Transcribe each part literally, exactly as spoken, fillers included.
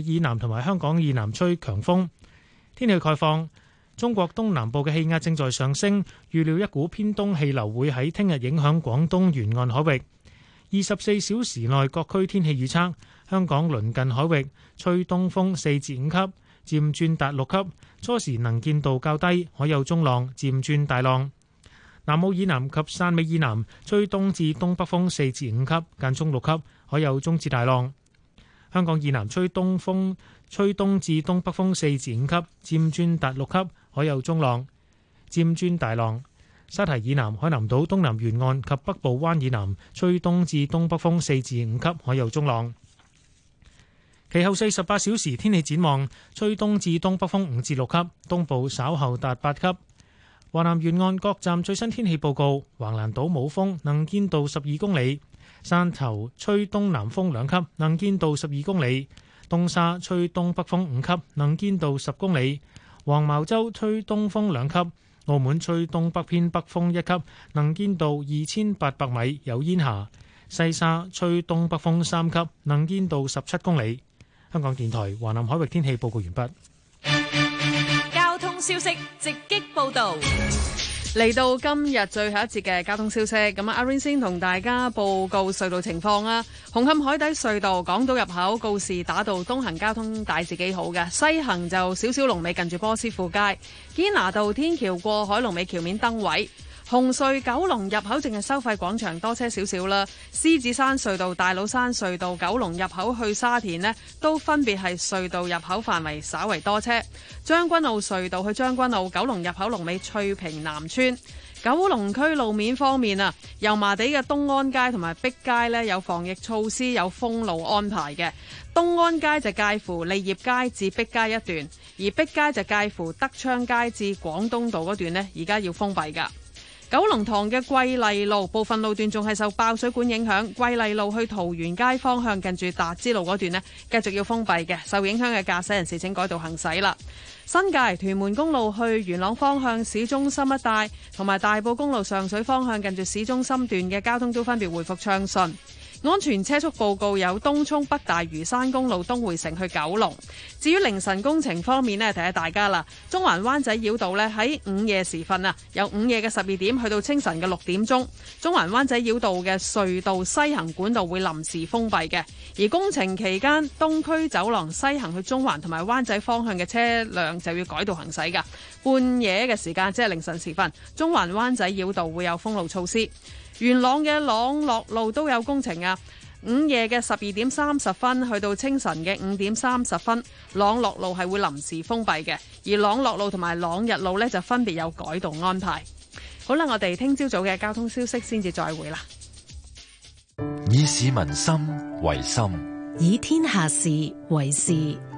以南同埋香港以南吹強風。天氣概況，中國東南部嘅氣壓正在上升，預料一股偏東氣流會喺聽日影響廣東沿岸海域。二十四小時內各區天氣預測：香港鄰近海域吹東風四至五級，漸轉達六級，初時能見度較低，海有中浪，漸轉大浪。南澳以南及汕尾以南吹東至東北風四至五級，間中六級，海有中至大浪。香港以南吹東風，吹東至東北風四至五級，漸轉達六級，海有中浪，漸轉大浪。沙堤以南海南島東南沿岸及北部灣以南吹東至東北風四至五級，海有中浪。其後四十八小時天氣展望，吹東至東北風五至六級，東部稍後達八級。華南沿岸各站最新天氣報告：橫瀾島冇風，能見度十二公里；汕頭吹東南風兩級，能見度十二公里；東沙吹東北風五級，能見度十公里；黃茅洲吹東風兩級；澳門吹東北偏北風一級，能見度二千八百米，有煙霞；西沙吹東北風三級，能見度十七公里。香港電台華南海域天氣報告完畢。 交通消息直擊報道。 嚟到今日最後一節嘅交通消息，咁啊，阿 Rain 先同大家報告隧道情況啊。紅磡海底隧道港島入口告士打道東行交通大致幾好嘅，西行就少少龍尾近住波斯富街。堅拿道天橋過海龍尾橋面燈位。紅隧九龍入口淨係收費廣場多車少少啦。獅子山隧道、大老山隧道九龍入口去沙田呢，都分別係隧道入口範圍稍為多車。將軍澳隧道去將軍澳九龍入口龍尾翠屏南村。九龍區路面方面啊，油麻地嘅東安街同埋碧街呢，有防疫措施，有封路安排嘅。東安街就介乎利業街至碧街一段，而碧街就介乎德昌街至廣東道嗰段呢，而家要封閉噶。九龍塘嘅桂麗路部分路段仲係受爆水管影響，桂麗路去桃園街方向近住達之路嗰段呢，繼續要封閉嘅，受影響嘅駕駛人士請改道行駛啦。新界屯門公路去元朗方向市中心一帶，同埋大埔公路上水方向近住市中心段嘅交通都分別回復暢順。安全車速報告有東涌北大嶼山公路東匯城去九龍。至於凌晨工程方面呢，提下大家啦，中環灣仔繞道呢，喺午夜時分啊，由午夜嘅十二點去到清晨嘅六點鐘，中環灣仔繞道嘅隧道西行管道會臨時封閉嘅。而工程期間，東區走廊西行去中環同埋灣仔方向嘅車輛就要改道行駛噶。半夜嘅時間，即係凌晨時分，中環灣仔繞道會有封路措施。元朗嘅朗樂路都有工程啊！午夜嘅十二點三十分去到清晨嘅五點三十分，朗樂路係會臨時封閉嘅，而朗樂路同埋朗日路呢，就分別有改道安排。好啦，我哋聽朝早嘅交通消息先至再會啦。 以市民心為心， 以天下事為事。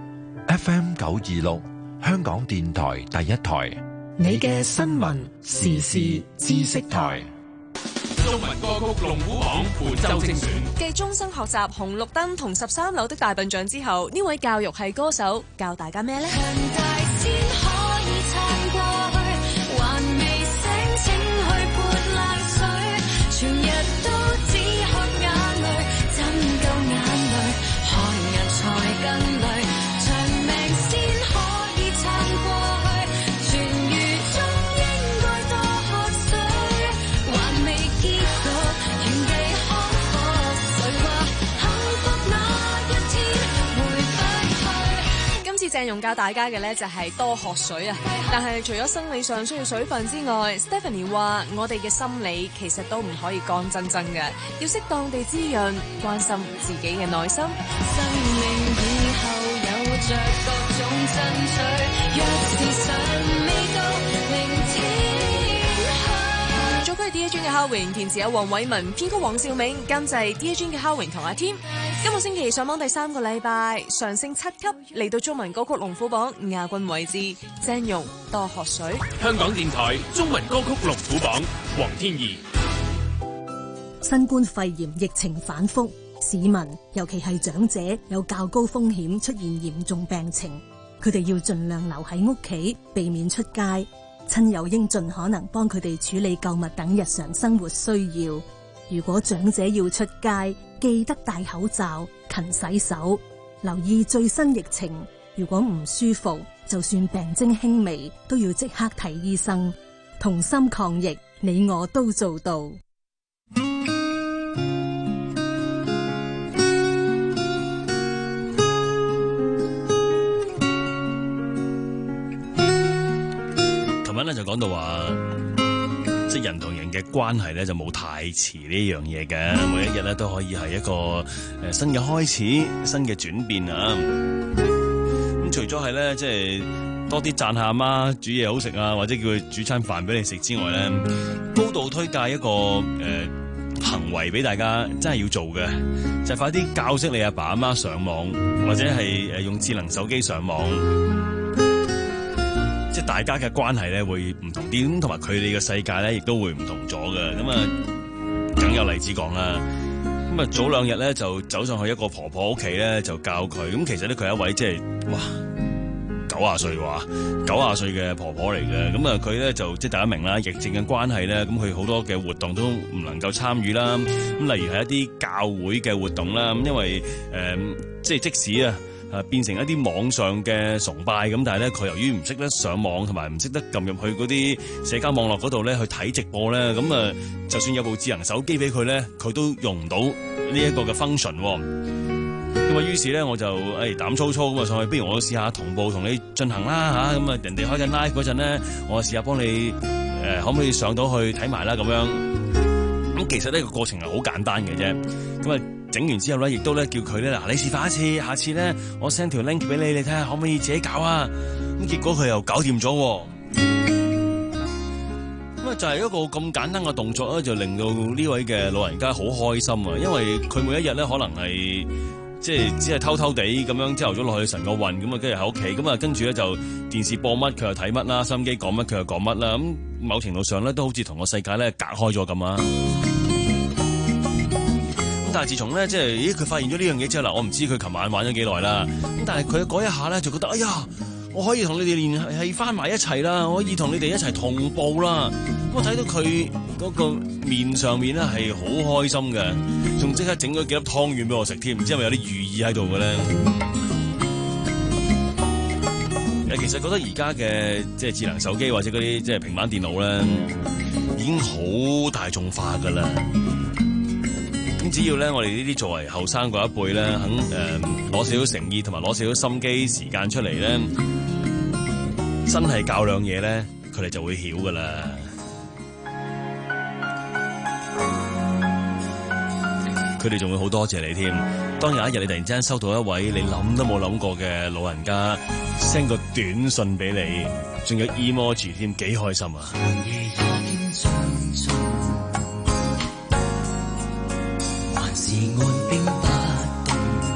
F M 九二六，香港電台第一台， 你嘅新聞時事知識台。 中文歌曲龍虎榜本周精選。 繼終生學習紅綠燈同十三樓的大笨象之後，呢位教育系歌手教大家咩呢？長大先可以撐過去，還未醒請去潑冷水，全日都只喝眼淚，怎夠眼淚，看人才更累，長命先可以撐過去，全如中應該多喝水，還未結局，原地看破，誰話幸福那一天回不去。今次鄭融教大家嘅呢就係多喝水啊！但係除咗生理上需要水分之外 ，Stephanie 話我哋嘅心理其實都唔可以乾真真嘅，要適當地滋潤，關心自己嘅內心。生命以後有着各種爭取，若是尚未到聆聽去。作曲 Dear Jane 嘅 Howard， 填詞有黃偉文，編曲黃兆銘，監製 Dear Jane 嘅 Howard 同阿添。今個星期上榜第三個禮拜，上升七級，嚟到中文歌曲龍虎榜亞軍位置。鄭融多喝水。 香港電台中文歌曲龍虎榜，黃天怡。 新冠肺炎疫情反覆，市民尤其係長者有較高風險出現嚴重病情，佢哋要盡量留喺屋企，避免出街。親友應盡可能幫佢哋處理購物等日常生活需要。如果長者要出街，記得戴口罩、勤洗手。 留意最新疫情。如果唔舒服，就算病徵輕微，都要即刻睇醫生。同心抗疫，你我都做到。 琴日咧就講到話，即係人同人嘅關係咧就冇太遲呢樣嘢嘅，每一日咧都可以係一個誒新嘅開始，新嘅轉變啊！咁除咗係咧，即係多啲讚下阿媽煮嘢好食啊，或者叫佢煮餐飯俾你食之外咧，高度推介一個誒、呃、行為俾大家，真係要做嘅，就係、快啲教識你阿爸阿媽上網，或者係誒用智能手機上網。即係大家嘅關係咧會唔同啲，咁同埋佢哋嘅世界咧亦都會唔同咗嘅。咁啊，梗有例子講啦。咁啊，早兩日咧就走上去一個婆婆屋企咧，就教佢。咁其實咧佢係一位即係哇九廿歲話九廿歲嘅婆婆嚟嘅。咁啊，佢咧就即係大家明啦，疫症嘅關係咧，咁佢好多嘅活動都唔能夠參與啦。咁例如係一啲教會嘅活動啦。咁因為誒、呃，即係即使啊。誒變成一啲網上嘅崇拜咁，但係咧佢由於唔識得上網，同埋唔識得撳入去嗰啲社交網絡嗰度咧去睇直播咧，咁啊就算有部智能手機俾佢咧，佢都用唔到呢一個嘅 function。咁啊，於是咧我就誒膽粗粗咁啊上去，不如我試下同步同你進行啦嚇。咁啊人哋開緊 live 嗰陣咧，我試下幫你誒、呃、可唔可以上到去睇埋啦咁樣。咁其實呢個過程係好簡單嘅啫。咁啊。整完之後咧，亦都咧叫佢咧嗱，你示範一次，下次咧我 send 條 link 俾你，你睇下可唔可以自己搞啊？咁結果佢又搞掂咗，咁啊就係一個咁簡單嘅動作咧，就令到呢位嘅老人家好開心啊！因為佢每一日咧可能係即係只係偷偷地咁樣朝頭早落去晨個運，咁啊跟住喺屋企，咁啊跟住咧就電視播乜佢又睇乜啦，收音機講乜佢又講乜啦，咁某程度上咧都好似同個世界咧隔開咗咁啊！但係自從咧，即係咦，佢發現咗呢樣嘢之後，嗱，我唔知佢琴晚玩咗幾耐啦。咁但係佢嗰一下咧，就覺得哎呀，我可以同你哋聯繫翻埋一齊啦，我可以同你哋一齊同步啦。咁我睇到佢嗰個面上面咧係好開心嘅，仲即刻整咗幾粒湯圓俾我食添，唔知係咪有啲寓意喺度嘅咧？誒，其實覺得而家嘅即係智能手機或者嗰啲即係平板電腦咧，已經好大眾化噶啦。咁只要咧，我哋呢啲作為後生嗰一輩咧，肯誒攞少少誠意同埋攞少少心機時間出嚟咧，真係教兩嘢咧，佢哋就會曉噶啦。佢哋仲會好多謝你添。當有一日你突然之間收到一位你諗都冇諗過嘅老人家 send 個短信俾你，仲有 emoji 添，幾開心啊！是按兵不動，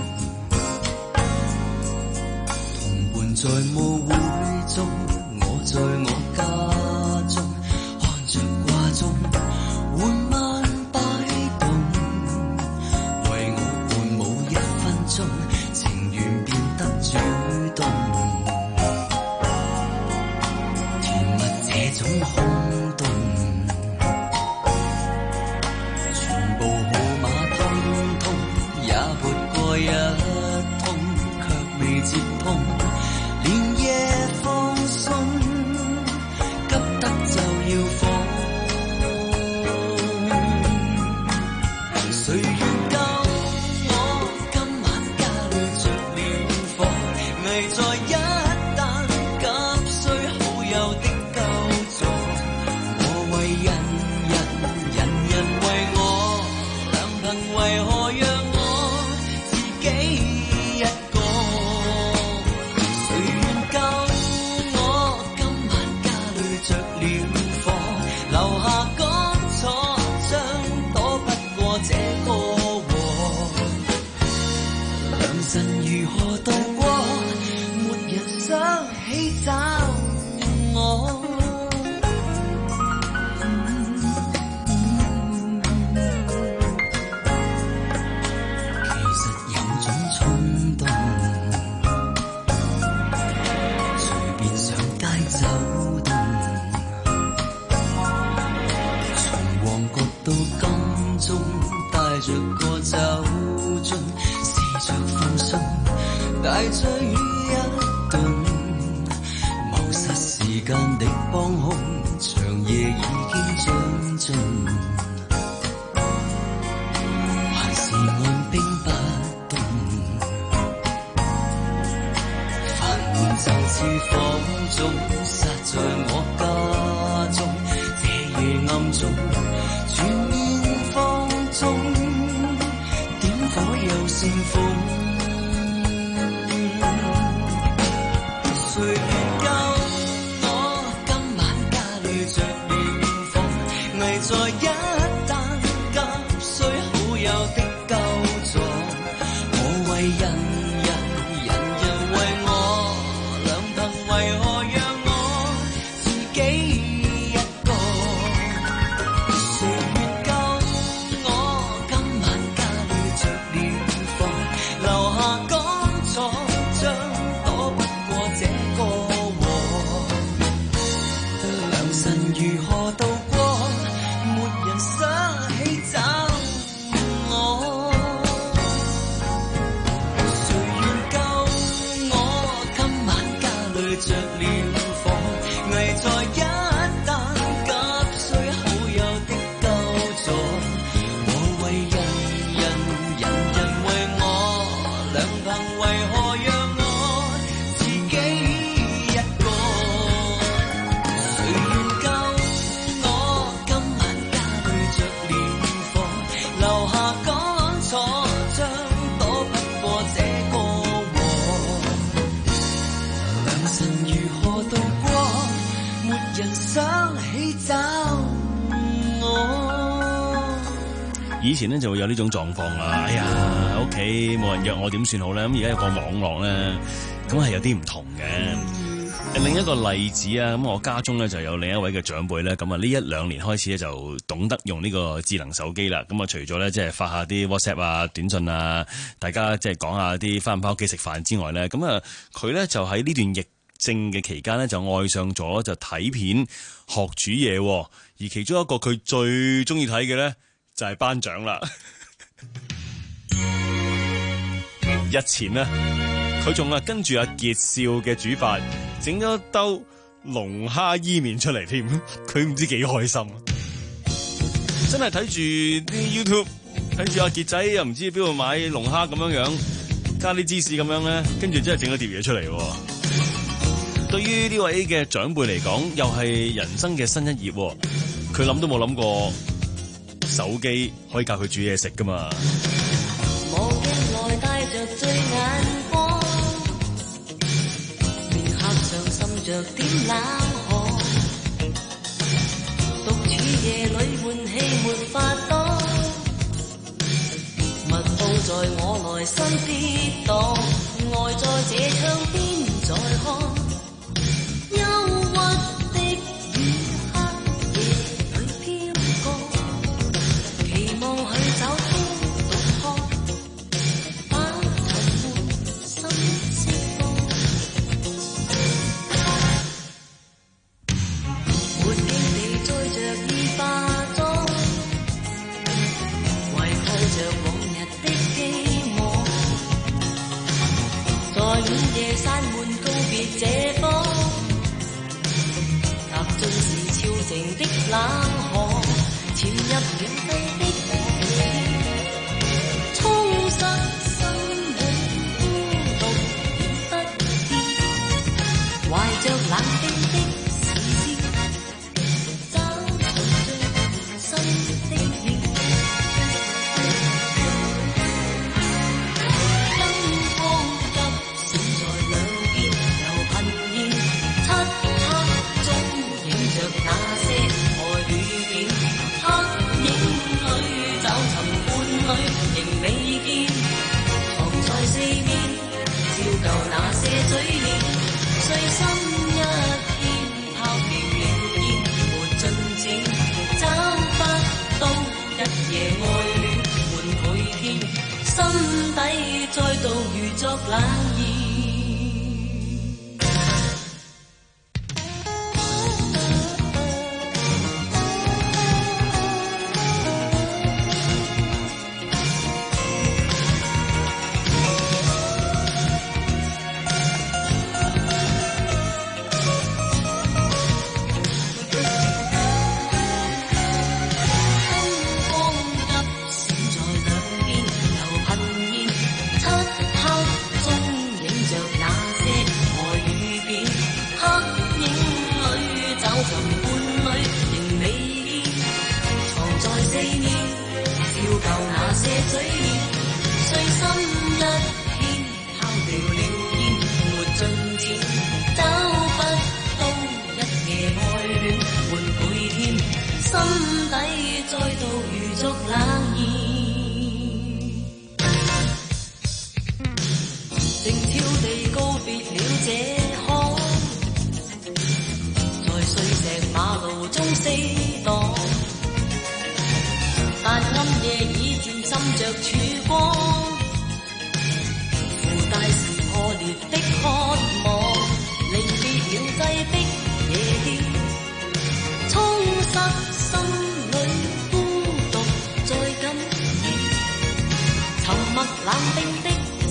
同伴在舞會中，我在我家中，看着掛鐘，緩慢擺動，為我伴舞一分鐘，情願變得主動，甜蜜這種空洞。一通卻未接通，連夜放鬆，急得就要放。誰願救我？今晚家裏着了火，危在一旦急需好友的救助。我為人人，人人為我，良朋為何讓我一個，誰願救我？今晚家裏着了火，留下乾楚，將躲不過這個禍。良辰如何渡過？沒人追一頓，謀殺時間的幫兇，長夜已經將盡，還是按兵不動，煩悶就似火種，殺在我家中，這夜暗中全面放縱，點火又煽風。誰願救我？今晚家裏着暖風，危在一旦夾碎好友的救助。我為人人，人人為我，良朋為何讓我自己一個？誰願救我？今晚家裏着暖風，留下乾楚將躲不過這個禍。良辰如何度過？沒人想起找我。誰願救我？今晚家裏着暖火，危在一旦夾碎好友的救助。我為人人，人人為我，良朋為何讓我自己一個？誰願救我？今晚家裏着暖火，留下乾楚將躲不過這個禍。良辰如何度過？沒人想起找我。 以前咧就會有呢種狀況啦。哎呀，屋企冇人約我點算好咧？咁而家有個網絡咧，咁係有啲唔同嘅。另一個例子啊，咁我家中咧就有另一位嘅長輩咧，咁啊呢一兩年開始咧就懂得用呢個智能手機啦。咁啊除咗咧即係發下啲 WhatsApp 啊、短信啊，大家即係講下啲翻唔翻屋企食飯之外咧，咁啊佢咧就喺呢段疫症嘅期間咧就愛上咗就睇片學煮嘢，而其中一個佢最中意睇嘅咧就係頒獎啦。日前呢，佢仲啊跟住阿傑少嘅煮法，整咗兜龍蝦伊麵出嚟添，佢唔知幾開心。真係睇住啲 YouTube，睇住阿傑仔又唔知邊度買龍蝦咁樣樣，加啲芝士咁樣咧，跟住真係整咗碟嘢出嚟。對於呢位嘅長輩嚟講，又係人生嘅新一頁。佢諗都冇諗過手機可以教佢煮嘢食噶嘛。 無鏡內帶着醉眼光，面頰上滲着點冷汗，獨處夜裏悶氣沒法擋，密布在我內心跌宕，愛在這窗邊再看，憂鬱的雨黑夜裏飄過，期望去找出夜散滿告別這方，踏進時超靜的冷河，潛入遠飛的地，充實心裏孤獨遠不見，懷着冷冰的視線，找尋着新的意。再度如作冷意。 進展，找不到一夜愛戀換倍添，心底再度如逐冷意。靜悄地告別了這行，在碎石馬路中死擋，但暗夜已漸滲着曙光，附帶是破裂的渴望，離別了擠迫夜店，充實心裏孤獨再感染，沉默冷冰的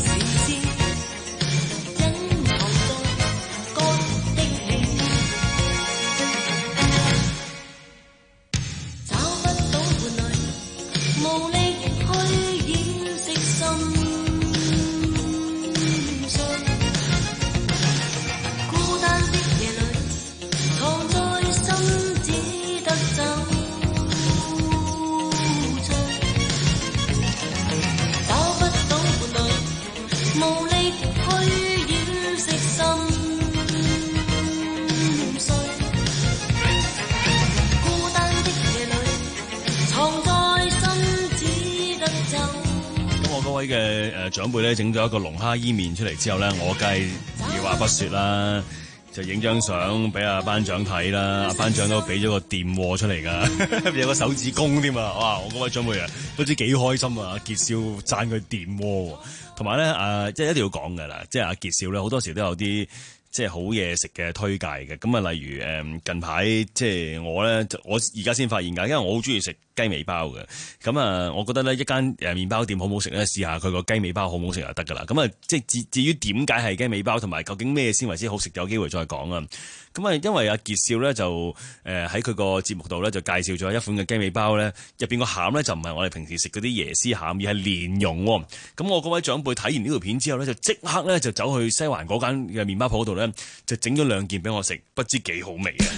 嘅誒長輩咧整咗一個龍蝦伊麵出嚟之後咧，我梗係二話不說啦，就影張相俾阿班長睇啦。阿班長都俾咗個電鍋出嚟噶，有個手指公添啊！哇，我嗰位長輩啊，都知幾開心啊！阿傑少讚佢電鍋，同埋咧啊，即係一定要講噶啦，即係阿傑少咧好多時都有啲即係好嘢食嘅推介嘅。咁啊，例如誒近排即係我咧，我而家先發現㗎，因為我好中意食雞尾包嘅。咁啊，我覺得咧一間誒麵包店好唔好食咧，試下佢個雞尾包好唔好食就得㗎啦。咁啊，即係至至於點解係雞尾包，同埋究竟咩先為之好食，有機會再講啊。咁啊，因為阿傑少咧就誒喺佢個節目度咧就介紹咗一款嘅雞尾包咧，入邊個餡咧就唔係我哋平時食嗰啲椰絲餡，而係蓮蓉喎。咁我嗰位長輩睇完呢條片之後咧，就即刻咧就走去西環嗰間嘅麵包鋪度咧，就整咗兩件俾我食，不知幾好味嘅。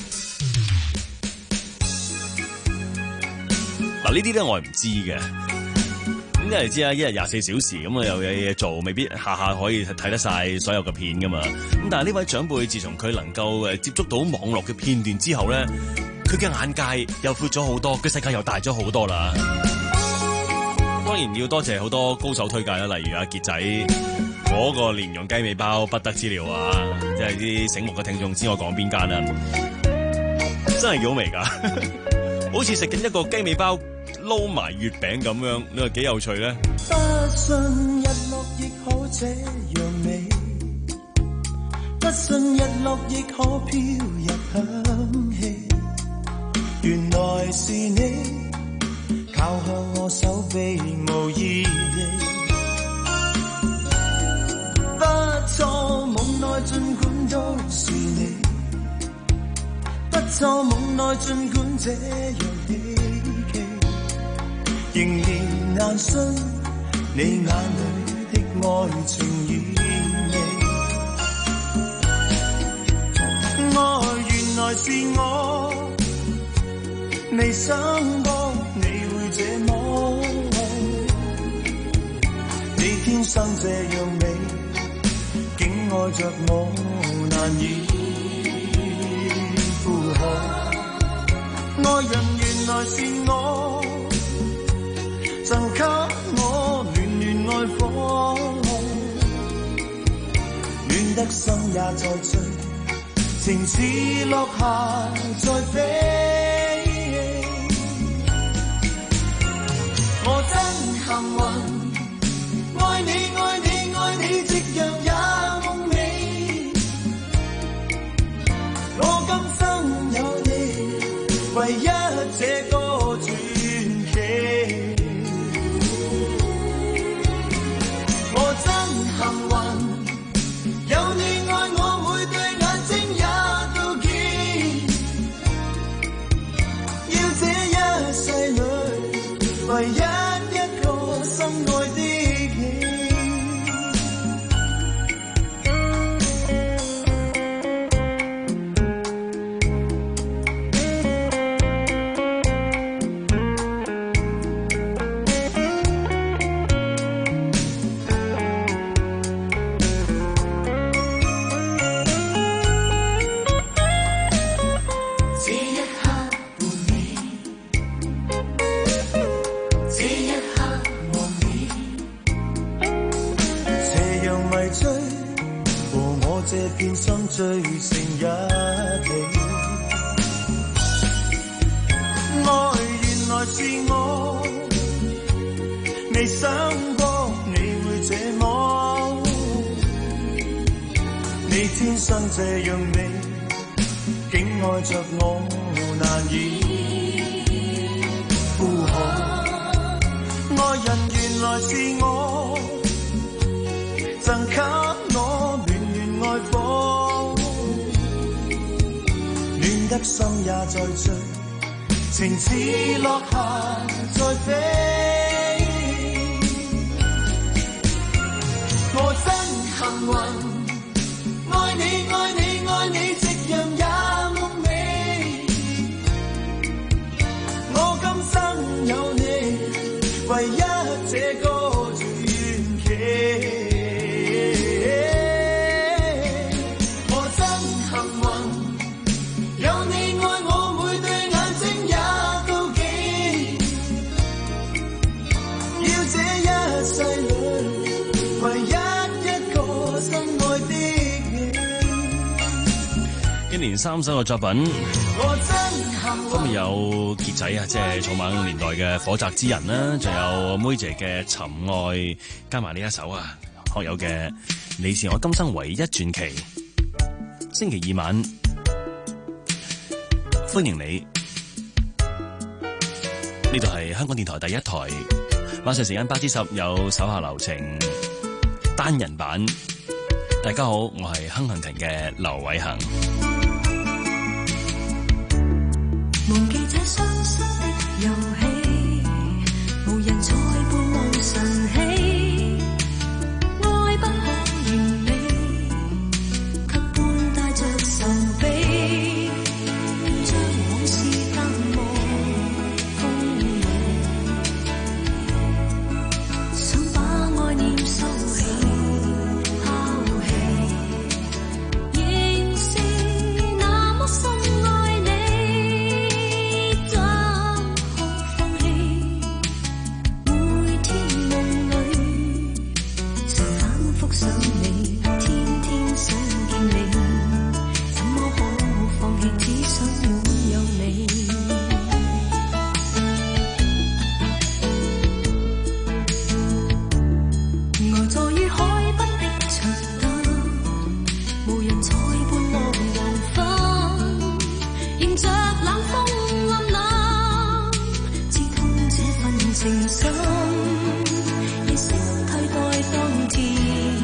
嗱，呢啲咧我係唔知嘅。咁因為知啊，一日廿四小時咁啊，又有嘢做，未必下下可以睇得晒所有嘅片噶嘛。咁但係呢位長輩，自從佢能夠誒接觸到網絡嘅片段之後咧，佢嘅眼界又闊咗好多，佢世界又大咗好多啦。當然要多謝好多高手推介啦，例如阿傑仔嗰個蓮蓉雞尾包不得之了啊！即係啲醒目嘅聽眾知我講邊間啊，真係幾好味㗎，好似食緊一個雞尾包撈埋月餅咁樣，你話幾有趣咧？ 不信日落亦可這樣美，不信日落亦可飄入香氣，原來是你靠向我手臂無意義，不錯夢內儘管都是你，不錯夢內儘管這樣的仍然難信你眼裏的愛情與你，愛原來是我，未想過你會這麼愛，你天生這樣美，竟愛着我難以負荷，愛人原來是我，贈給我暖暖愛火，暖得心也在醉，情似落霞在飛。我真幸運，愛你愛你愛你，夕陽也夢美。我今生有你，唯一這個傳奇。我真幸運，有你愛我，每對眼睛也都見，要這一世裏唯一一個心愛的你。 這片心聚成一起。愛原來是我，未想過你會這麼，你天生這樣美，竟愛着我難以負荷。愛人原來是我，贈給我暖暖愛火，暖得心也在醉，情似落霞在飛。我真幸運，愛你愛你愛你，夕陽也夢美。我今生有你，唯一這個最緣期。我真幸運，有你愛我，每對眼睛也妒忌。要這一世裏，唯一一個深愛的你。 一連三首嘅作品， 我真幸運。 今日有傑仔啊，即係草蜢年代嘅火宅之人啦，仲有妹姐嘅尋愛，加埋呢一首啊，學友嘅你是我今生唯一傳奇。星期二晚歡迎你，呢度係香港電台第一台，晚上時間八至十有手下留情單人版。大家好，我係亨行庭嘅劉偉恒。 忘記這傷心的遊戲，無人再伴望晨曦，愛不可完美，卻伴帶着愁悲，將往事淡忘風雨，想把愛念收起拋棄，仍是那麼深愛你。想你，天天想見你，怎麼可放棄？只想擁有你。呆坐於海濱的長凳，無人再伴望黃昏，迎着冷風暗冷，刺痛這份情深，意識替代當天。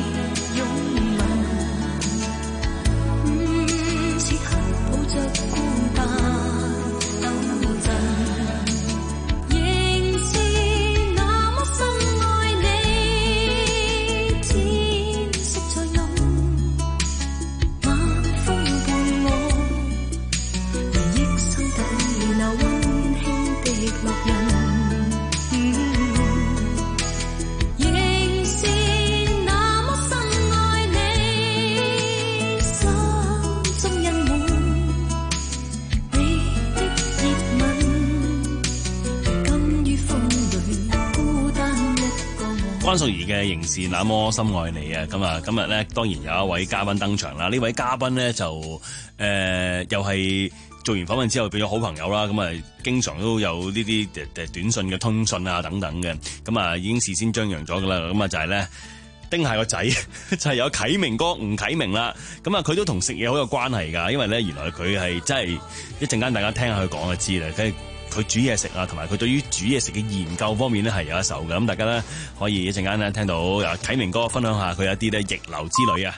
關淑怡嘅仍是那麼深愛你啊！咁啊，今日咧當然有一位嘉賓登場啦。呢位嘉賓咧就誒、呃、又係做完訪問之後變咗好朋友啦。咁啊，經常都有呢啲誒短信嘅通訊啊等等嘅。咁啊，已經事先張揚咗噶啦。咁啊，就係咧丁蟹個仔就係有啟明哥吳啟明啦。咁啊，佢都同食嘢好有關係㗎。因為咧原來佢係真係一陣間大家聽下佢講就知啦。佢煮嘢食啊，同埋佢對於煮嘢食嘅研究方面咧係有一手嘅，咁大家咧可以一陣間咧聽到啊啟明哥分享下佢一啲咧逆流之旅啊！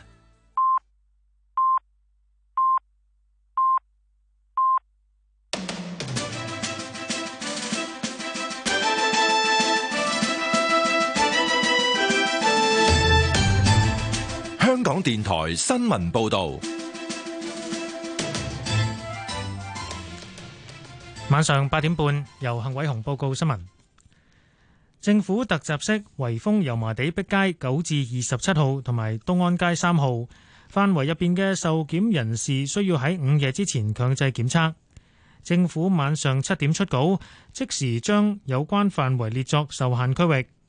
香港電台新聞報導。 晚上八點半，由幸偉雄報告新聞。政府特集式圍封油麻地碧街九至二十七號同埋東安街三號範圍入邊嘅受檢人士，需要喺午夜之前強制檢測。政府晚上七點出稿，即時將有關範圍列作受限區域。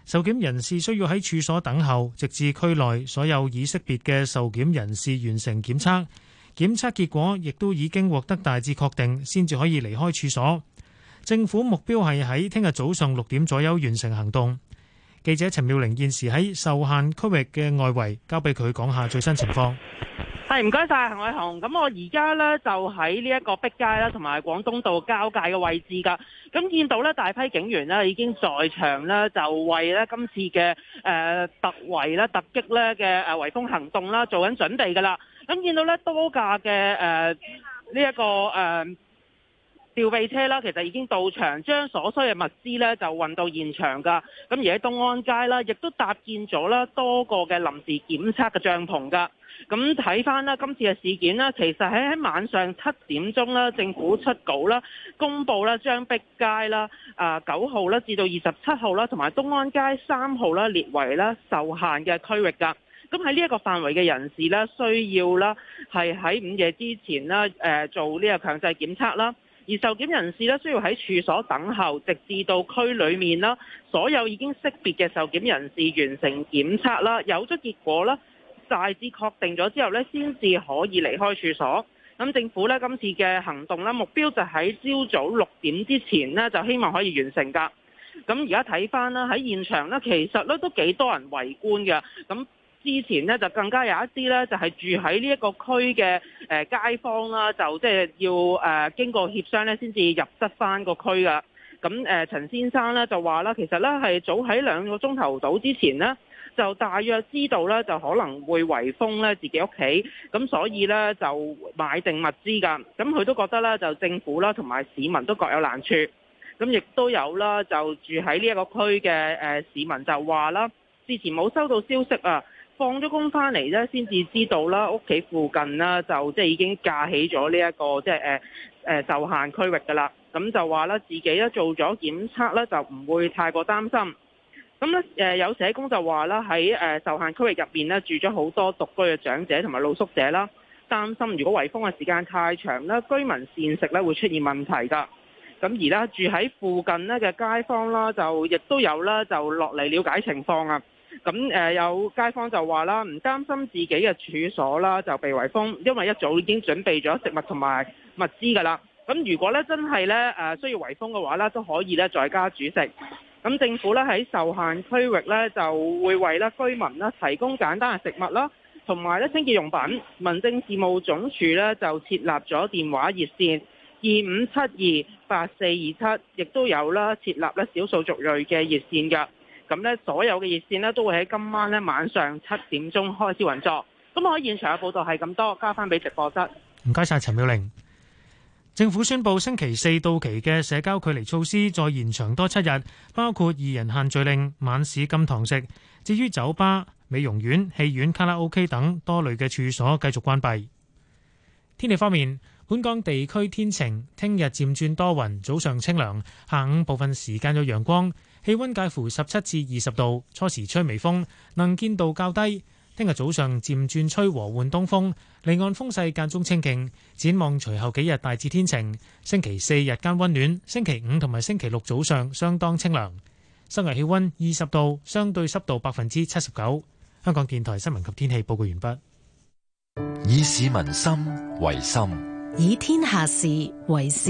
受檢人士需要喺處所等候，直至區內所有已識別嘅受檢人士完成檢測，檢測結果亦都已經獲得大致確定，先至可以離開處所。政府目標係喺聽日早上六點左右完成行動。記者陳妙玲現時喺受限區域嘅外圍，交俾佢講下最新情況。 係，唔該晒，陳偉雄。咁我而家呢，就喺呢一個碧街啦，同埋廣東道交界嘅位置㗎。咁見到呢，大批警員呢已經在場呢，就為呢今次嘅誒、呃、突圍咧、突擊咧嘅誒圍封行動啦，做緊準備㗎啦。咁見到呢，多架嘅誒呢一個誒。呃吊臂車啦，其實已經到場，將所需嘅物資呢就運到現場㗎。咁而喺東安街啦，亦都搭建咗啦多個嘅臨時檢測嘅帳篷㗎。咁睇翻啦，今次嘅事件啦，其實喺喺晚上七點鐘啦，政府出稿啦，公佈啦將碧街啦、啊九號啦至到二十七號啦，同埋東安街三號啦列為啦受限嘅區域㗎。咁喺呢一個範圍嘅人士呢，需要啦係喺午夜之前啦誒做呢個強制檢測啦。而受檢人士咧需要喺處所等候，直至到區裏面啦，所有已經識別嘅受檢人士完成檢測啦，有咗結果啦，大致確定咗之後咧，先至可以離開處所。咁政府咧今次嘅行動啦，目標就喺朝早六點之前呢，就希望可以完成㗎。咁而家睇翻啦，喺現場咧，其實咧都幾多人圍觀嘅。咁之前呢，就更加有一啲呢，就係住喺呢一個區嘅誒街坊啦，就即係要誒經過協商呢，先至入得翻個區噶。咁誒陳先生呢，就話啦，其實呢係早喺兩個鐘頭到之前呢，就大約知道呢，就可能會圍封呢自己屋企，咁所以呢，就買定物資噶。咁佢都覺得呢，就政府啦同埋市民都各有難處。咁亦都有啦，就住喺呢一個區嘅誒市民就話啦，之前冇收到消息啊。放咗工翻嚟咧，先至知道啦。屋企附近啦，就即係已經架起咗呢一個即係誒誒受限區域㗎啦。咁就話啦，自己咧做咗檢測咧，就唔會太過擔心。咁咧誒有社工就話啦，喺誒受限區域入邊咧住咗好多獨居嘅長者同埋露宿者啦，擔心如果圍封嘅時間太長咧，居民膳食咧會出現問題㗎。咁而咧住喺附近咧嘅街坊啦，就亦都有啦，就落嚟了解情況啊。咁誒有街坊就話啦，唔擔心自己嘅處所啦就被圍封，因為一早已經準備咗食物同埋物資㗎啦。咁如果咧真係咧誒需要圍封嘅話咧，都可以咧在家煮食。咁政府咧喺受限區域咧就會為咧居民咧提供簡單嘅食物啦，同埋咧清潔用品。民政事務總署咧就設立咗電話熱線二五七二八四二七，亦都有啦設立咧少數族裔嘅熱線㗎。咁咧，所有嘅熱線呢都會喺今晚咧晚上七點鐘開始運作。咁我喺現場嘅報道係咁多，交翻俾直播室。 唔該晒陳妙玲。政府宣布星期四到期嘅社交距離措施再延長多七日，包括二人限聚令、晚市禁堂食。至於酒吧、美容院、戲院、卡拉 OK 等多類嘅處所繼續關閉。天氣方面，本港地區天晴，聽日漸轉多雲，早上清涼，下午部分時間有陽光。氣溫介乎十七至二十度，初時吹微風，能見度較低。聽日早上漸轉吹和緩東風，離岸風勢間中清勁。展望隨後幾日大致天晴，星期四日間溫暖，星期五同埋星期六早上相當清涼。室外氣溫二十度，相對濕度百分之七十九。香港電台新聞及天氣報告完畢。 以市民心為心， 以天下事為事。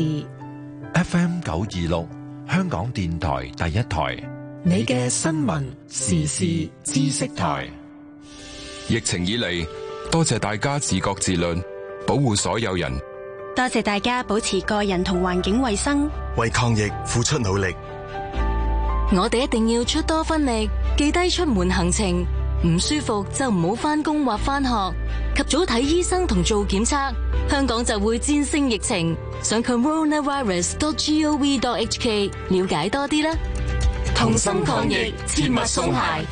F M 九二六。香港電台第一台， 你嘅新聞時事知識台。 疫情以嚟，多謝大家自覺自律，保護所有人。 多謝大家保持個人同環境衛生， 為抗疫付出努力。 我哋一定要出多分力，記低出門行程，唔舒服就唔好返工或返學，及早睇醫生同做檢測，香港就會戰勝疫情。上 coronavirus dot gov dot hk 了解多啲啦。同心抗疫，切勿鬆懈。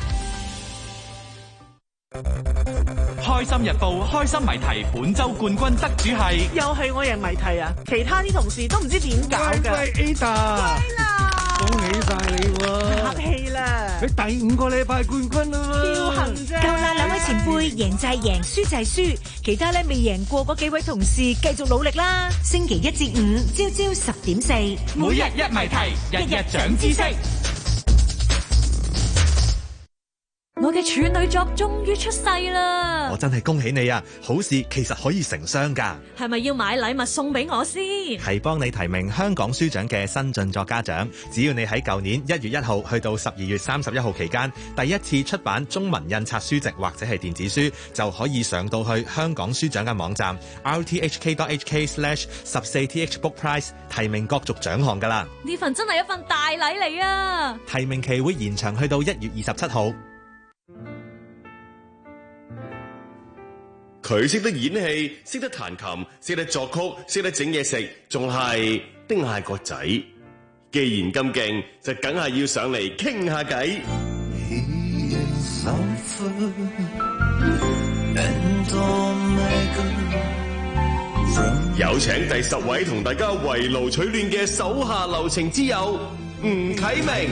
開心日報開心謎題本周冠軍得主係又係我贏謎題啊！其他啲同事都唔知點搞㗎。 喂 Ada， 乖啦， 恭喜晒你喎！ 客氣啦， 你第五個禮拜冠軍啦喎！ 僥倖啫。 夠啦，兩位前輩，贏就係贏，輸就係輸。其他咧未贏過嗰幾位同事，繼續努力啦！星期一至五朝朝十點四， 每日一謎題，日日長知識。 嘅處女作終於出世啦！ 我真係恭喜你啊！好事其實可以成雙㗎。 係咪要買禮物送俾我先？ 係幫你提名香港書獎嘅新晉作家獎。只要你喺舊年一月一號去到十二月三十一號期間，第一次出版中文印刷書籍或者係電子書，就可以上到去香港書獎嘅網站 r t h k dot h k slash 十四 t h book prize 提名角逐獎項㗎啦。 呢份真係一份大禮嚟啊！ 提名期會延長去到一月二十七號。 佢識得演戲，識得彈琴，識得作曲，識得整嘢食，仲係丁蟹個仔。既然咁勁，就梗係要上嚟傾下偈。有請第十位同大家圍爐取暖嘅手下留情之友吳啟明。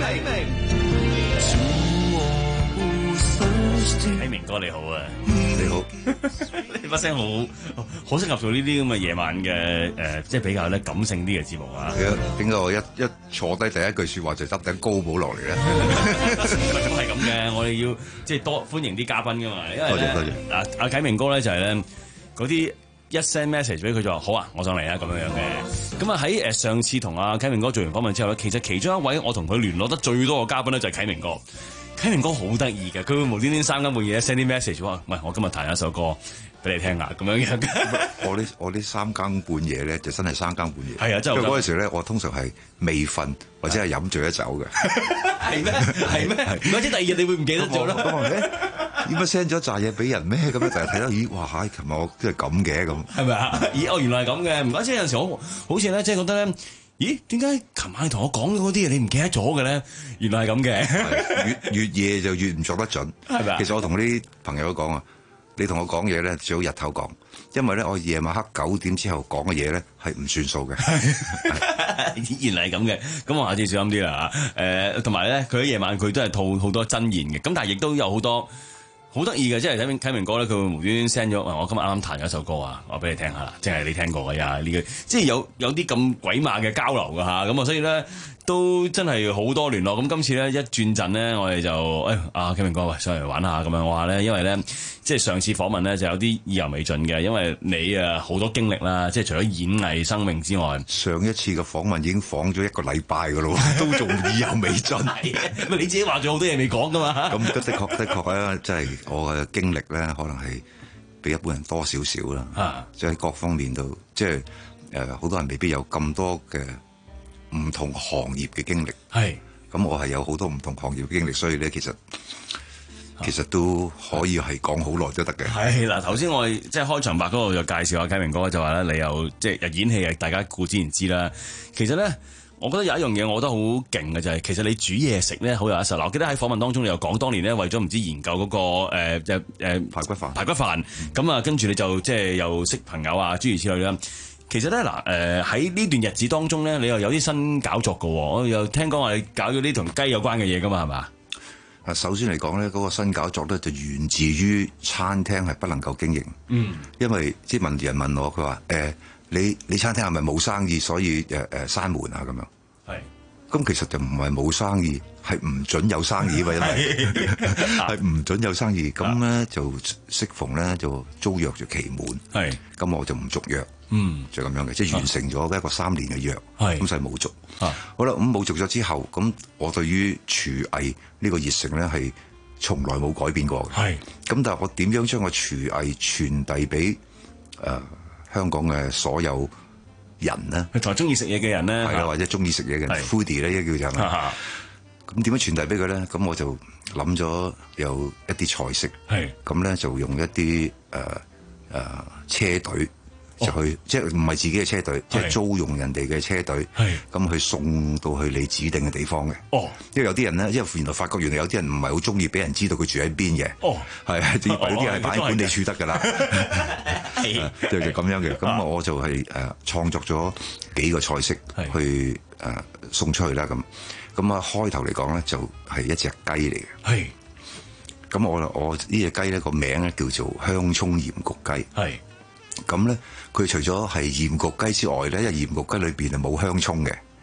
啟明哥你好啊，你好，你把聲好好適合做呢啲咁嘅夜晚嘅誒、呃，即係比較咧感性啲嘅節目啊。 係啊，點解我一一坐低第一句説話就執頂高帽落嚟咧？ 咁係咁嘅，我哋要即係多歡迎啲嘉賓噶嘛。因為多謝多謝。 嗱，阿啟明哥咧就係咧嗰啲一 send message 俾佢就話好啊，我上嚟啊咁樣樣嘅。咁啊喺誒上次同阿啟明哥做完訪問之後咧，其實其中一位我同佢聯絡得最多嘅嘉賓咧就係啟明哥。啟明哥好得意嘅，佢會無端端三更半夜 send 啲 message 話，喂，我今日彈一首歌俾你聽下，咁樣樣嘅。 我呢我呢三更半夜咧，就真係三更半夜。 係啊，真係。 因為嗰陣時咧，我通常係未瞓或者係飲醉咗酒嘅。 係咩？係咩？如果知第二日你會唔記得咗啦？ 咁啊咩？點解 send 咗扎嘢俾人咩？咁樣就係睇到，咦！哇！嚇，琴日我都係咁嘅咁。 係咪啊？咦！哦，原來係咁嘅。唔怪之有陣時我好似咧，即係覺得咧。咦？點解琴晚同我講嗰啲嘢你唔記得咗嘅咧？原來係咁嘅， 越越夜就越唔作得準，係咪？其實我同啲朋友都講啊，你同我講嘢咧，最好日頭講，因為咧我夜晚黑九點之後講嘅嘢咧係唔算數嘅。 原來係咁嘅，咁我下次小心啲啦嚇。誒、呃，同埋咧，佢喺夜晚佢都係套好多真言嘅，咁但係亦都有好多。好得意嘅，即係睇啟明哥咧，佢會無端端 send 咗，我今日啱啱彈咗一首歌啊，我俾你聽下啦，即係你聽過嘅呀呢個，即係有有啲咁鬼馬嘅交流㗎吓，咁啊，所以咧都真係好多聯絡。咁今次咧一轉陣咧，我哋就誒啊啟明哥喂上嚟玩下咁樣，我話咧，因為咧即係上次訪問咧就有啲意猶未盡嘅，因為你啊好多經歷啦，即係除咗演藝生命之外， 上一次嘅訪問已經訪咗一個禮拜㗎咯，都仲意猶未盡。 係，咪你自己話咗好多嘢未講㗎嘛？ 咁的確的確咧，即係我嘅經歷咧，可能係比一般人多少少啦。啊，即係各方面都，即係誒好多人未必有咁多嘅唔同行業嘅經歷。係，咁我係有好多唔同行業嘅經歷，所以咧其實其實都可以係講好耐都得嘅。係嗱， 頭先我哋即係開場白嗰度就介紹下啟明哥，就話咧你又即係演戲，大家固之然知啦。其實咧。我覺得有一樣嘢，我覺得好勁嘅就係、是，其實你煮嘢食咧好有一手。嗱，我記得喺訪問當中，你又講當年咧為咗唔知研究嗰、那個誒誒誒排骨飯， 排骨飯咁啊，跟住你就即係又識朋友啊，諸如此類啦。其實咧嗱誒喺呢段日子當中咧，你又有啲新搞作嘅喎。我又聽講話你搞咗啲同雞有關嘅嘢噶嘛，係嘛？ 啊，首先嚟講咧，嗰、那個新搞作咧就源自於餐廳係不能夠經營。嗯，因為即係問人問我，佢話誒。欸你你餐廳係咪冇生意，所以誒誒閂門啊咁樣？係，咁其實就唔係冇生意，係唔準有生意喎，因為係唔準有生意。咁咧就適逢咧就租約就期滿，係，咁我就唔續約，嗯，就咁樣嘅，即係完成咗一個三年嘅約，係，咁就係冇續。啊，好啦，咁冇續咗之後，咁我對於廚藝呢個熱誠咧係從來冇改變過嘅，係。咁但係我點樣將個廚藝傳遞俾誒？呃香港嘅所有人咧， 同埋中意食嘢嘅人咧， 係啊，或者中意食嘢嘅人 foodie 咧，一叫就係。咁點樣傳遞俾佢咧？咁我就諗咗有一啲菜式，係咁咧就用一啲誒誒車隊就去，哦、即係唔係自己嘅車隊，即係租用人哋嘅車隊，係咁去送到去你指定嘅地方嘅。哦，因為有啲人咧，因為原來發覺原來有啲人唔係好中意俾人知道佢住喺邊嘅。哦，係啊，有啲係擺喺管理處得㗎啦。就係咁樣嘅，咁我就係誒創作咗幾個菜式去誒送出去啦。咁咁啊開頭嚟講咧就係一隻雞嚟嘅。係，咁我我呢隻雞咧個名咧叫做香葱鹽焗雞。係，咁咧佢除咗係鹽焗雞之外咧，因為鹽焗雞裏邊係冇香葱嘅。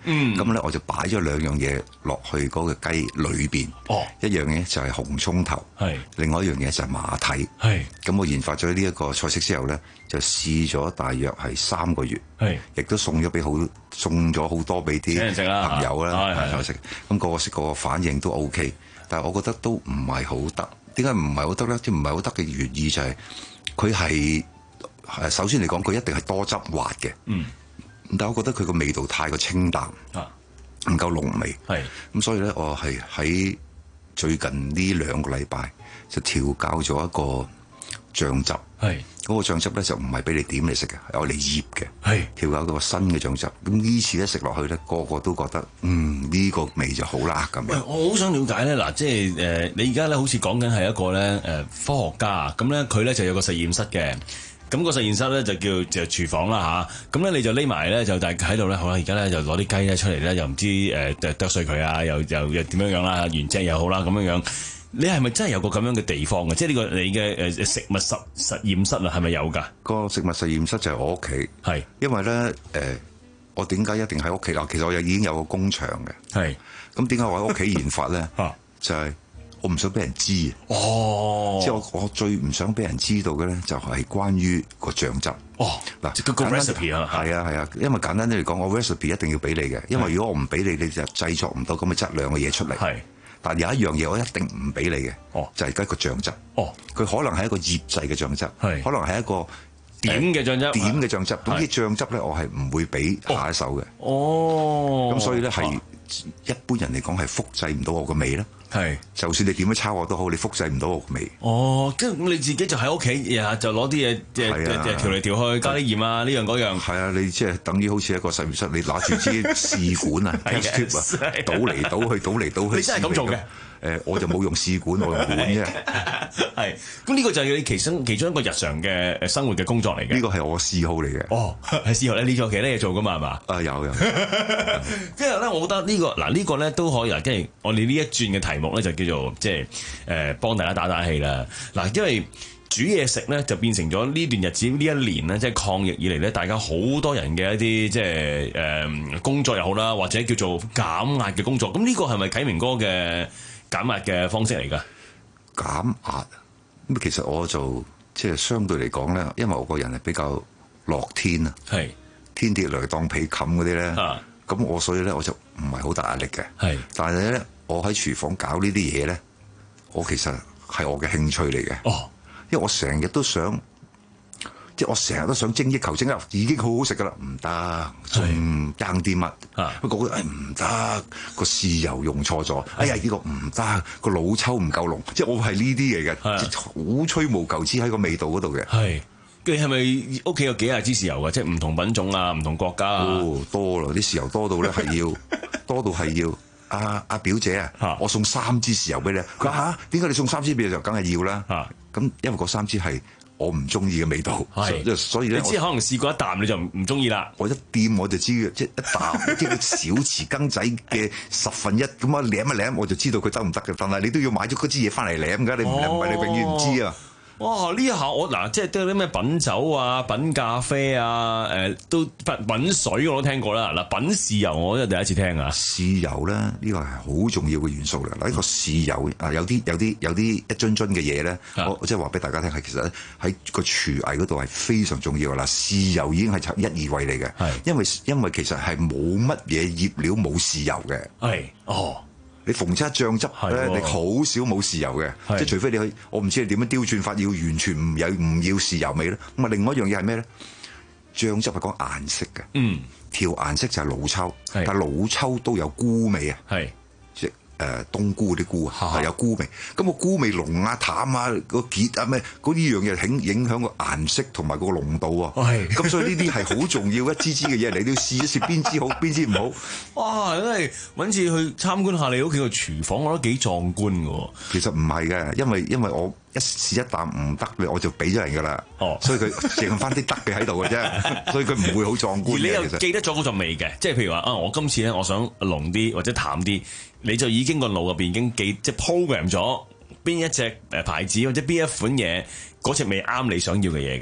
嗯，咁咧我就擺咗兩樣嘢落去嗰個雞裏邊。 哦， 一樣嘢就係紅葱頭， 係另外一樣嘢就係馬蹄。 係咁我研發咗呢一個菜式之後咧，就試咗大約係三個月。 係， 亦都送咗俾好送咗好多俾啲朋友啦，菜式。咁個個食個反應都 OK，但係我覺得都唔係好得。點解唔係好得咧？即係唔係好得嘅原意就係佢係誒首先嚟講，佢一定係多汁滑嘅。嗯。但係我覺得佢個味道太過清淡，啊，唔夠濃味。係。咁所以咧，我係喺最近呢兩個禮拜就調教咗一個醬汁。係。嗰個醬汁咧就唔係俾你點嚟食嘅，係我嚟醃嘅。係。調教到個新嘅醬汁。咁呢次咧食落去咧，個個都覺得嗯呢、呢個味就好啦咁樣。 我好想了解咧，嗱，即係誒、呃、你而家咧好似講緊係一個咧誒、呃、科學家，咁咧佢咧就有個實驗室嘅。咁個實驗室咧就叫就廚房啦吓，咁咧你就匿埋咧就大喺度咧，好啦，而家咧就攞啲雞咧出嚟咧，又唔知誒剁剁碎佢啊，又又又點樣樣啦，原隻又好啦咁樣樣。你係咪真係有個咁樣嘅地方嘅？即係呢個你嘅誒食物實實驗室啊，係咪有㗎？ 個食物實驗室就係我屋企，係因為咧誒、呃，我點解一定喺屋企啦？其實我又已經有個工場嘅，係咁點解我喺屋企研發咧？就係、是。我唔想俾人知哦，即係我我最唔想俾人知道嘅咧，就係關於個醬汁。哦，嗱，個 recipe 啊，係啊係啊，因為簡單啲嚟講，我 recipe 一定要俾你嘅，因為如果我唔俾你，你就製作唔到咁嘅質量嘅嘢出嚟。係，但係有一樣嘢我一定唔俾你嘅，哦，就係一個醬汁。哦，佢可能係一個醃製嘅醬汁，係，可能係一個點嘅醬汁， 點嘅醬汁。總之醬汁咧，我係唔會俾下一手嘅。哦，咁所以咧係一般人嚟講係複製唔到我個味啦。係，就算你點樣抄我都好，你複製唔到我個味。哦，跟住咁你自己就喺屋企，日日就攞啲嘢，即係即係調嚟調去，加啲鹽啊，呢樣嗰樣。係啊，你即係等於好似一個實驗室，你拿住支試管啊 test tube 啊，倒嚟倒去，倒嚟倒去。你真係咁做嘅？誒，我就冇用試管，我用管啫。係，咁呢個就係你其中其中一個日常嘅誒生活嘅工作嚟嘅。呢個係我嗜好嚟嘅。哦，係嗜好咧，你仲有其他嘢做噶嘛？係嘛？啊，有有。跟住咧，我覺得呢個嗱呢個咧都可以嗱，跟住我哋呢一轉嘅題目咧就叫做即係誒幫大家打打氣啦。嗱，因為煮嘢食咧就變成咗呢段日子呢一年咧，即係抗疫以嚟咧，大家好多人嘅一啲即係誒工作又好啦，或者叫做減壓嘅工作。咁呢個係咪啟明哥嘅減壓嘅方式嚟㗎？ 減壓咁其實我就即係相對嚟講咧，因為我個人係比較樂天啊，係天跌落嚟當被冚嗰啲咧，咁我所以咧我就唔係好大壓力嘅。係，但係咧我喺廚房搞呢啲嘢咧，我其實係我嘅興趣嚟嘅。哦，因為我成日都想。即係我成日都想精益求精啊！已經好好食噶啦，唔得，仲爭啲乜？不過誒唔得，個豉油用錯咗。哎呀，呢個唔得，個老抽唔夠濃。即係我係呢啲嚟嘅，好吹毛求疵喺個味道嗰度嘅。係， 你係咪屋企有幾廿支豉油㗎？即係唔同品種啊，唔同國家啊。 哦，多啦，啲豉油多到咧係要，多到係要。阿、啊、阿表姐啊，我送三支豉油俾你。佢話嚇，點解你送三支俾你就梗係要啦？咁因為嗰三支係。我唔中意嘅味道，係，所以咧， 你知可能試過一啖你就唔唔中意啦。 我一掂我就知，即係一啖，即係小匙羹仔嘅十分一咁啊，舐一舐我就知道佢得唔得嘅。但係你都要買咗嗰支嘢翻嚟舐㗎，你唔舐唔係你永遠唔知啊。 哇！呢一下我嗱，即係都有啲咩品酒啊、品咖啡啊、誒、呃、都品品水我都聽過啦。嗱，品豉油我都係第一次聽啊。 豉油咧，呢、呢個係好重要嘅元素嚟。嗱，呢個豉油啊，有啲有啲有啲一樽樽嘅嘢咧，我即係話俾大家聽係其實咧喺個廚藝嗰度係非常重要㗎啦。豉油已經係一二位嚟嘅，係因為因為其實係冇乜嘢醃料冇豉油嘅，係哦。你逢親醬汁咧，你好少冇豉油嘅，即係除非你去，我唔知你點樣刁轉法，要完全唔有唔要豉油味咧。咁啊，另外一樣嘢係咩咧？醬汁係講顏色嘅，嗯，調顏色就係老抽，但係老抽都有菇味啊，係即係誒冬菇嗰啲菇啊，係有菇味。咁個菇味濃啊、淡啊、個結啊咩嗰啲樣嘢影影響個顏色同埋個濃度啊。係咁，所以呢啲係好重要一支支嘅嘢嚟，你要試一試邊支好，邊支唔好。 哇！真係揾次去參觀下你屋企個廚房，我覺得幾壯觀嘅喎。 其實唔係嘅，因為因為我一試一啖唔得，我就俾咗人㗎啦。哦，所以佢剩翻啲得嘅喺度嘅啫，所以佢唔會好壯觀嘅。 而你又記得咗嗰陣味嘅，即係譬如話啊，我今次咧我想濃啲或者淡啲，你就已經個腦入邊已經記即係 program 咗邊一隻誒牌子或者邊一款嘢嗰隻味啱你想要嘅嘢嘅。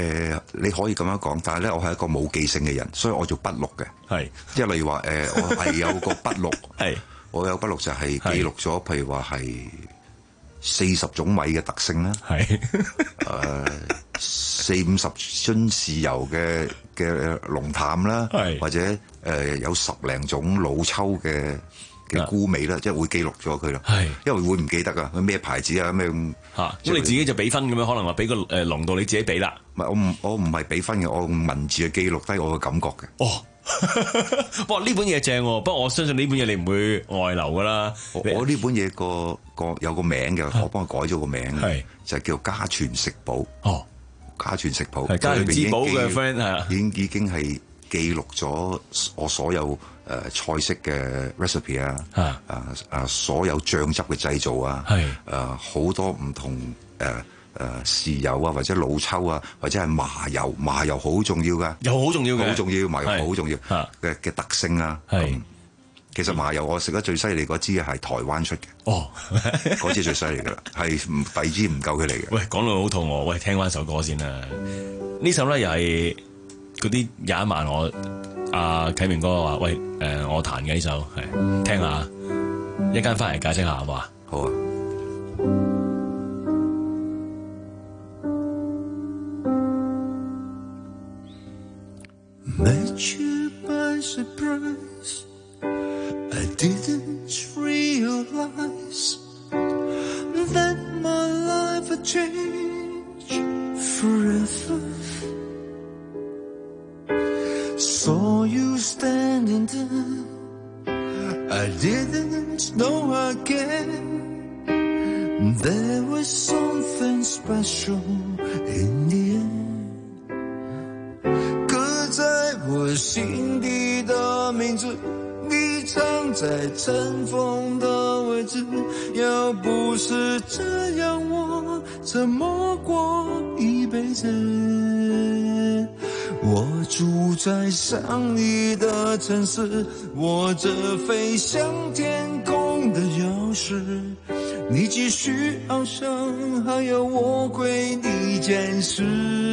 誒，你可以咁樣講，但係咧，我係一個冇記性嘅人，所以我做筆錄嘅。 係， 即係例如話誒，我係有個筆錄， 係， 我有筆錄就係記錄咗，譬如話係四十種米嘅特性啦， 係， 誒四五十樽豉油嘅嘅濃淡啦，或者誒有十零種老抽嘅嘅菇味啦，即係會記錄咗佢啦。係，因為會唔記得㗎，佢咩牌子啊咩咁嚇，咁你自己就俾分咁樣，可能話俾個誒濃度你自己俾啦。 唔係我唔我唔係俾分嘅，我用文字去記錄低我嘅感覺嘅。 哦，不過呢本嘢正喎，不過我相信呢本嘢你唔會外流㗎啦。 我我呢本嘢個個有個名嘅，我幫佢改咗個名，係就係叫家傳食譜。哦，家傳食譜， 家傳之寶嘅 friend 係啊， 已經已經係記錄咗我所有誒菜式嘅 recipe 啊，啊啊所有醬汁嘅製造啊，係誒好多唔同誒誒豉油啊，或者老抽啊，或者係麻油，麻油好重要㗎， 又好重要嘅， 好重要，麻油好重要嘅嘅特性啊。係其實麻油我食得最犀利嗰支係台灣出嘅。哦，嗰支最犀利㗎啦，係唔第二支唔夠佢嚟嘅。 喂，講到好肚餓，喂，聽翻首歌先啦。呢首咧又係嗰啲有一晚我阿啟明哥話，喂，誒我彈嘅呢首係聽下，一陣翻嚟解釋下好嘛？ 好啊。 Met you by surprise, I didn't realize that my life would change forever. Saw you standing there, I didn't know again. There was something special in the end. 在我心底的名字，你藏在尘封的位置。要不是这样，我怎么过一辈子？我住在想你的城市，握着飞向天空的钥匙。你继续翱翔，还有我归你监视。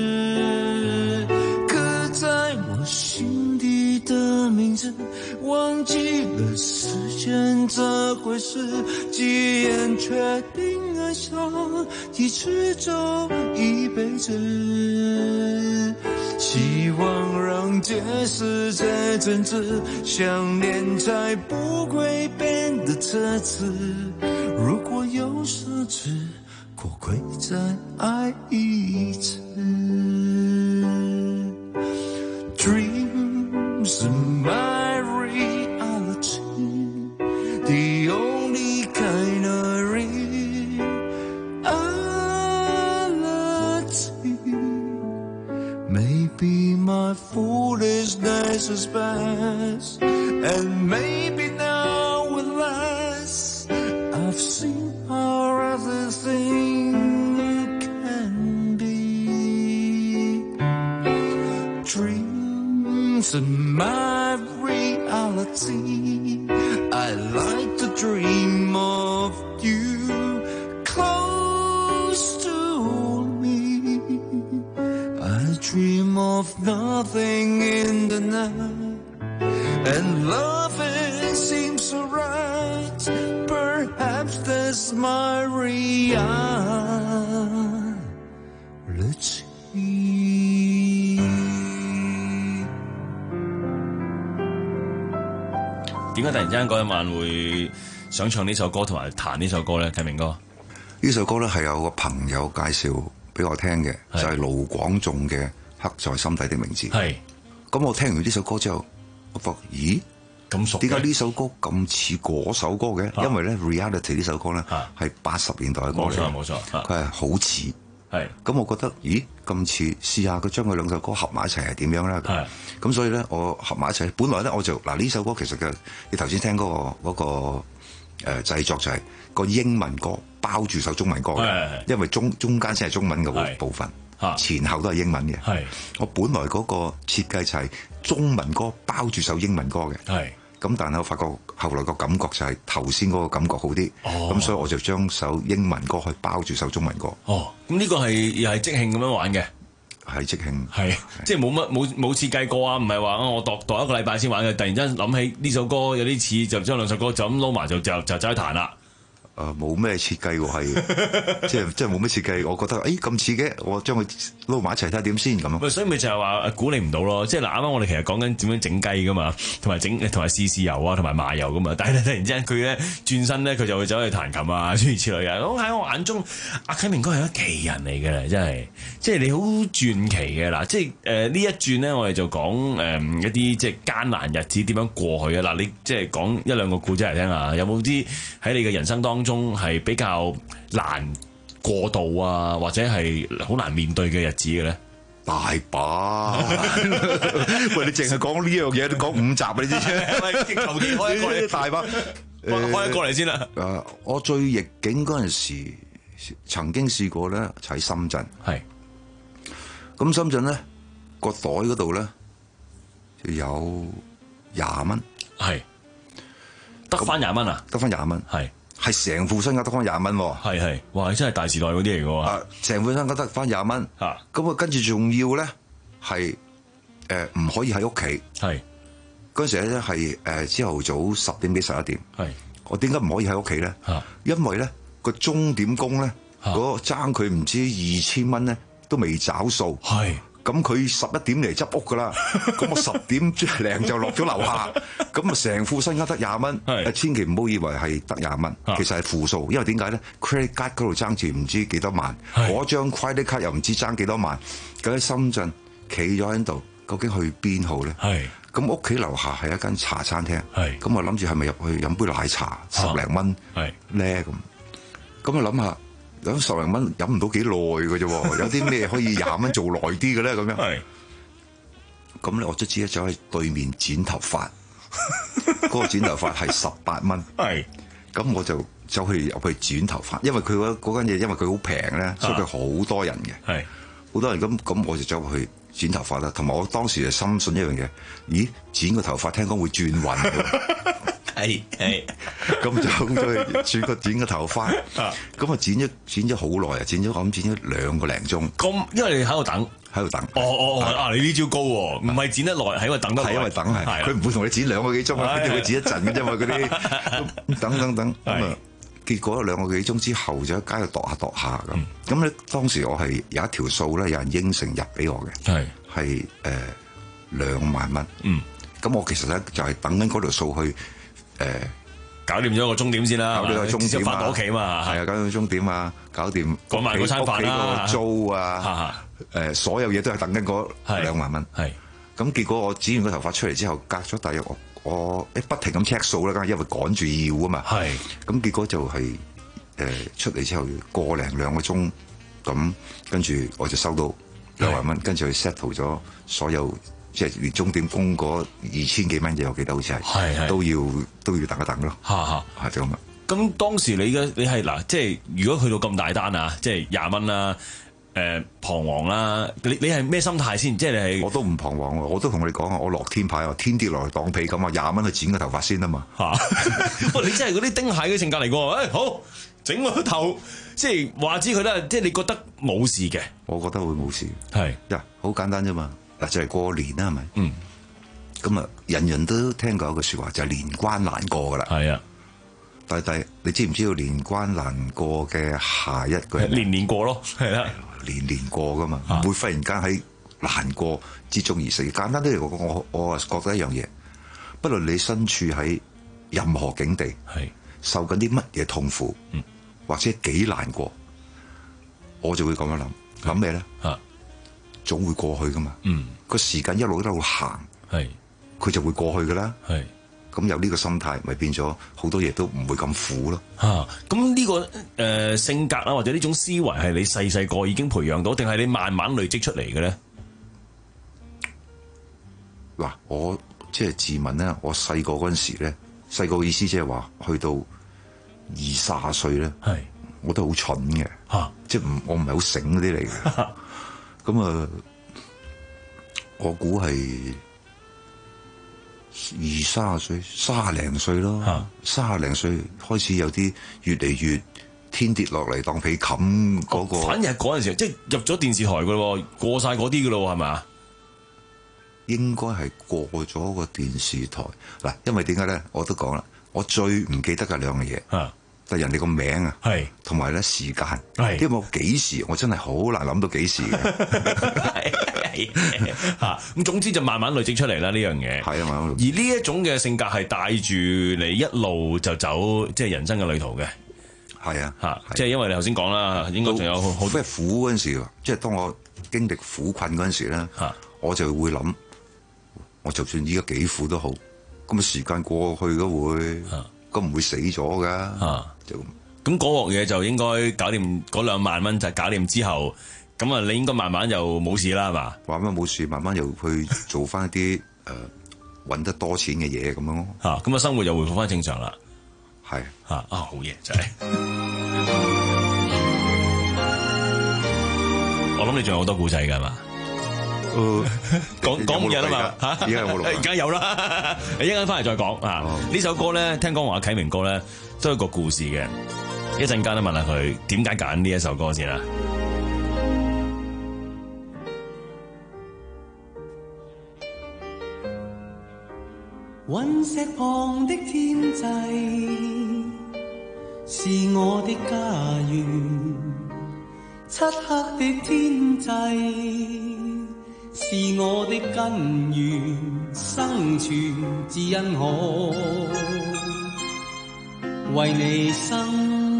在我心底的名字，忘记了时间这回事，既然确定爱上，一直走一辈子，希望让解释再真挚，想念才不会变得奢侈。如果有奢侈，可会再爱一次。Dreams are my reality, the only kind of reality. Maybe my foolishness is past, and maybe now at last I've seen how everything can be. Dreams are my reality. I like to dream of you close to me. I dream of nothing in the night, and loving seems so right. Perhaps that's my reality. 點解突然之間嗰一晚會想唱呢首歌同埋彈呢首歌咧？啟明哥， 呢首歌咧係有個朋友介紹俾我聽嘅，就係盧廣仲嘅《刻在心底的名字》。係，咁我聽完呢首歌之後，我發覺咦咁熟， 點解呢首歌咁似嗰首歌嘅？因為咧 Reality 呢首歌咧係八十年代嘅歌嚟，冇錯冇錯，佢係好似。係，咁我覺得，咦，咁似，試下佢將佢兩首歌合埋一齊係點樣咧？係，咁所以咧，我合埋一齊。本來咧，我就嗱呢首歌其實嘅，你頭先聽嗰、嗰個嗰、嗰個誒、呃、製作就係個英文歌包住首中文歌嘅，因為中中間先係中文嘅部分，前後都係英文嘅。係，我本來嗰個設計就係中文歌包住首英文歌嘅。係。咁但係我發覺後來個感覺就係頭先嗰個感覺好啲，咁、哦、所以我就將首英文歌去包住首中文歌。 哦，咁呢個係又係即興咁樣玩嘅， 係即興， 係即係冇乜冇冇設計過啊！唔係話我度度一個禮拜先玩嘅，突然間諗起呢首歌有啲似，就將兩首歌就咁撈埋就就就走去彈啦。 誒冇咩設計喎，係即係即係冇咩設計。我覺得誒咁似嘅，我將佢撈埋一齊睇下點先咁啊。 所以咪就係話估你唔到咯。即係嗱，啱啱我哋其實講緊點樣整雞噶嘛，同埋整同埋試試油啊，同埋麻油噶嘛。但係突然之間佢咧轉身咧，佢就會走去彈琴啊，諸如此類嘅。咁喺我眼中，阿啟明哥係一個奇人嚟嘅啦，真係。即係你好傳奇嘅嗱，即係誒呢一轉咧，我哋就講誒、呃、一啲即係艱難日子點樣過去嘅嗱。你即係講一兩個故仔嚟聽下，有冇啲喺你嘅人生當中係比較難過渡啊，或者係好難面對嘅日子嘅咧？ 大把，喂！你淨係講呢樣嘢都講五集啊！你知唔知？ 喂，求其開一個嚟， 大把， 開一個嚟先啦。 誒，我最逆境嗰陣時，曾經試過咧，就喺深圳。 係。 咁深圳咧個袋嗰度咧就有廿蚊， 係得翻廿蚊啊？ 得翻廿蚊，係係成副身家得翻廿蚊喎， 係係，哇！真係大時代嗰啲嚟嘅喎， 成副身家得翻廿蚊，咁啊跟住仲要咧係誒唔可以喺屋企， 係嗰陣時咧係誒朝頭早十點幾十一點，係我點解唔可以喺屋企咧？因為咧個鐘點工咧嗰爭佢唔知二千蚊咧。都未找數，係咁佢十一點嚟執屋噶啦，咁我十點零就落咗樓下，咁啊成副身家得廿蚊，千祈唔好以為係得廿蚊，其實係負數，因為點解咧 ？credit card 嗰度爭住唔知幾多萬，嗰張 credit card 又唔知爭幾多萬，咁喺深圳企咗喺度，究竟去邊好咧？係咁屋企樓下係一間茶餐廳，係咁我諗住係咪入去飲杯奶茶十零蚊咧咁，咁啊諗下。咁十零蚊飲唔到幾耐嘅啫，有啲咩可以廿蚊做耐啲嘅咧？咁樣，係咁咧，我卒之咧走去對面剪頭髮，嗰個剪頭髮係十八蚊，係咁我就走去入去剪頭髮，因為佢嗰嗰間嘢，因為佢好平咧，所以佢好多人嘅，係好多人咁咁，我就走去剪頭髮啦。同埋我當時就深信一樣嘢，咦，剪個頭髮聽講會轉運嘅。係係，咁就咁去轉個剪個頭髮，咁啊剪咗剪咗好耐啊，剪咗咁剪咗兩個零鐘。咁因為你喺度等，喺度等。哦哦啊！你呢招高喎，唔係剪得耐，係因為等得耐。係因為等係，佢唔會同你剪兩個幾鐘啊，跟住佢剪一陣嘅啫嘛，嗰啲等等等。咁啊，結果兩個幾鐘之後就喺街度度下度下咁。咁咧當時我係有一條數咧，有人應承入俾我嘅，係係誒兩萬蚊。嗯，咁我其實咧就係等緊嗰條數去。誒，搞掂咗個終點先啦，搞掂個終點翻到屋企嘛，係啊，搞掂個終點啊，搞掂嗰埋嗰餐飯啦，租啊，誒，所有嘢都係等緊嗰兩萬蚊。係，咁結果我剪完個頭髮出嚟之後，隔咗大約我我誒不停咁 check 數啦，因為趕住要啊嘛。係，咁結果就係誒出嚟之後個零兩個鐘，咁跟住我就收到兩萬蚊，跟住去 settle 咗所有。即係連鐘點工嗰二千幾蚊嘢，我記得好似係，係係都要都要等一等咯。嚇嚇，係就咁啦。咁當時你嘅你係嗱，即係如果去到咁大單啊，即係廿蚊啦，誒彷徨啦，你你係咩心態先？即係你係我都唔彷徨喎，我都同你講啊，我落天牌啊，天跌落嚟當被咁啊，廿蚊去剪個頭髮先啊嘛。嚇！喂，你真係嗰啲丁蟹嘅性格嚟㗎喎。誒好，整個頭，即係話知佢咧，即係你覺得冇事嘅，我覺得會冇事。係呀，好簡單啫嘛。嗱就係過年啦，係咪？嗯。咁啊，人人都聽過一句説話，就係、是、年關難過噶啦。係啊。但係你知唔知道年關難過嘅下一句？年年過咯，係啦。年年過噶嘛，唔、啊、會忽然間喺難過之中而死。簡單啲嚟講，我我啊覺得一樣嘢，不論你身處喺任何境地，係受緊啲乜嘢痛苦，嗯，或者幾難過，我就會咁樣諗，諗咩咧？啊。總會過去噶嘛，嗯，個時間一路都喺度行，係，佢就會過去噶啦，係，咁有呢個心態，咪變咗好多嘢都唔會咁苦咯。嚇、啊，咁呢、這個誒、呃、性格啦，或者呢種思維係你細細個已經培養到，定係你慢慢累積出嚟嘅咧？嗱，我即係自問咧，我細個嗰陣時咧，細個嘅意思即係話去到二卅歲咧，係，我都好蠢嘅，嚇、啊，即係唔我唔係好醒嗰啲嚟嘅。咁啊，我估係二卅歲、卅零歲咯，卅零歲開始有啲越嚟越天跌落嚟當被冚嗰個。 反而係嗰陣時，即係入咗電視台噶咯，過晒嗰啲噶咯，係咪啊？ 應該係過咗個電視台嗱，因為點解咧？我都講啦，我最唔記得嘅兩樣嘢，就係人哋個名啊，同埋咧時間，因為我幾時我真係好難諗到幾時嘅。 嚇咁總之就慢慢累積出嚟啦呢樣嘢。 係啊，慢慢。 而呢一種嘅性格係帶住你一路就走，即係人生嘅旅途嘅。 係啊， 嚇，即係因為你頭先講啦，應該仲有好多苦嗰陣時，即係當我經歷苦困嗰陣時咧，我就會諗。我就算依家幾苦都好，咁啊時間過去嘅會，咁唔會死咗噶，就咁。 咁嗰鑊嘢就應該搞掂，嗰兩萬蚊就搞掂之後，咁啊你應該慢慢又冇事啦，係嘛？ 慢慢冇事，慢慢又去做翻一啲誒揾得多錢嘅嘢咁樣咯。 嚇，咁啊生活又回復翻正常啦。 係嚇啊，好嘢真係。我諗你仲有好多故仔㗎係嘛？ 誒， 講講唔日啊嘛嚇， 而家有冇錄？ 而家有啦，一陣間翻嚟再講啊！呢首歌咧，聽講話啟明哥咧都有個故事嘅，一陣間都問下佢點解揀呢一首歌先啦。 隕石旁的天際是我的家園，漆黑的天際是我的根源，生存只因可為你生。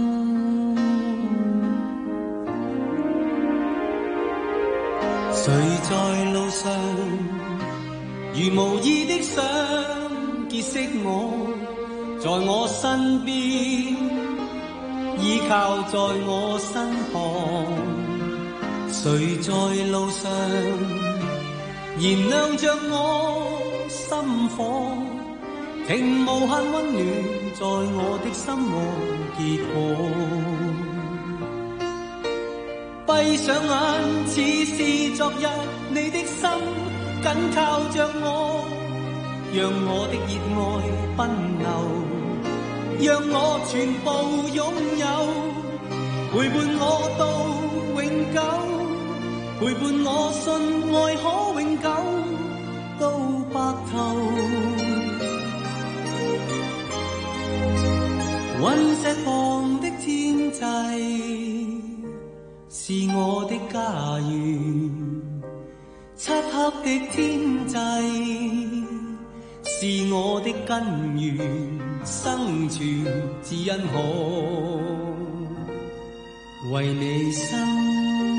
誰在路上如無意的想結識我，在我身邊依靠在我身旁。誰在路上燃亮着我心火，聽無限溫暖在我的心窩結果。閉上眼似是昨日，你的心緊靠着我，讓我的熱愛奔流，讓我全部擁有，陪伴我到永久。陪伴我信愛可永久到白頭。隕石旁的天際是我的家園，漆黑的天際是我的根源，生存只因可為你生。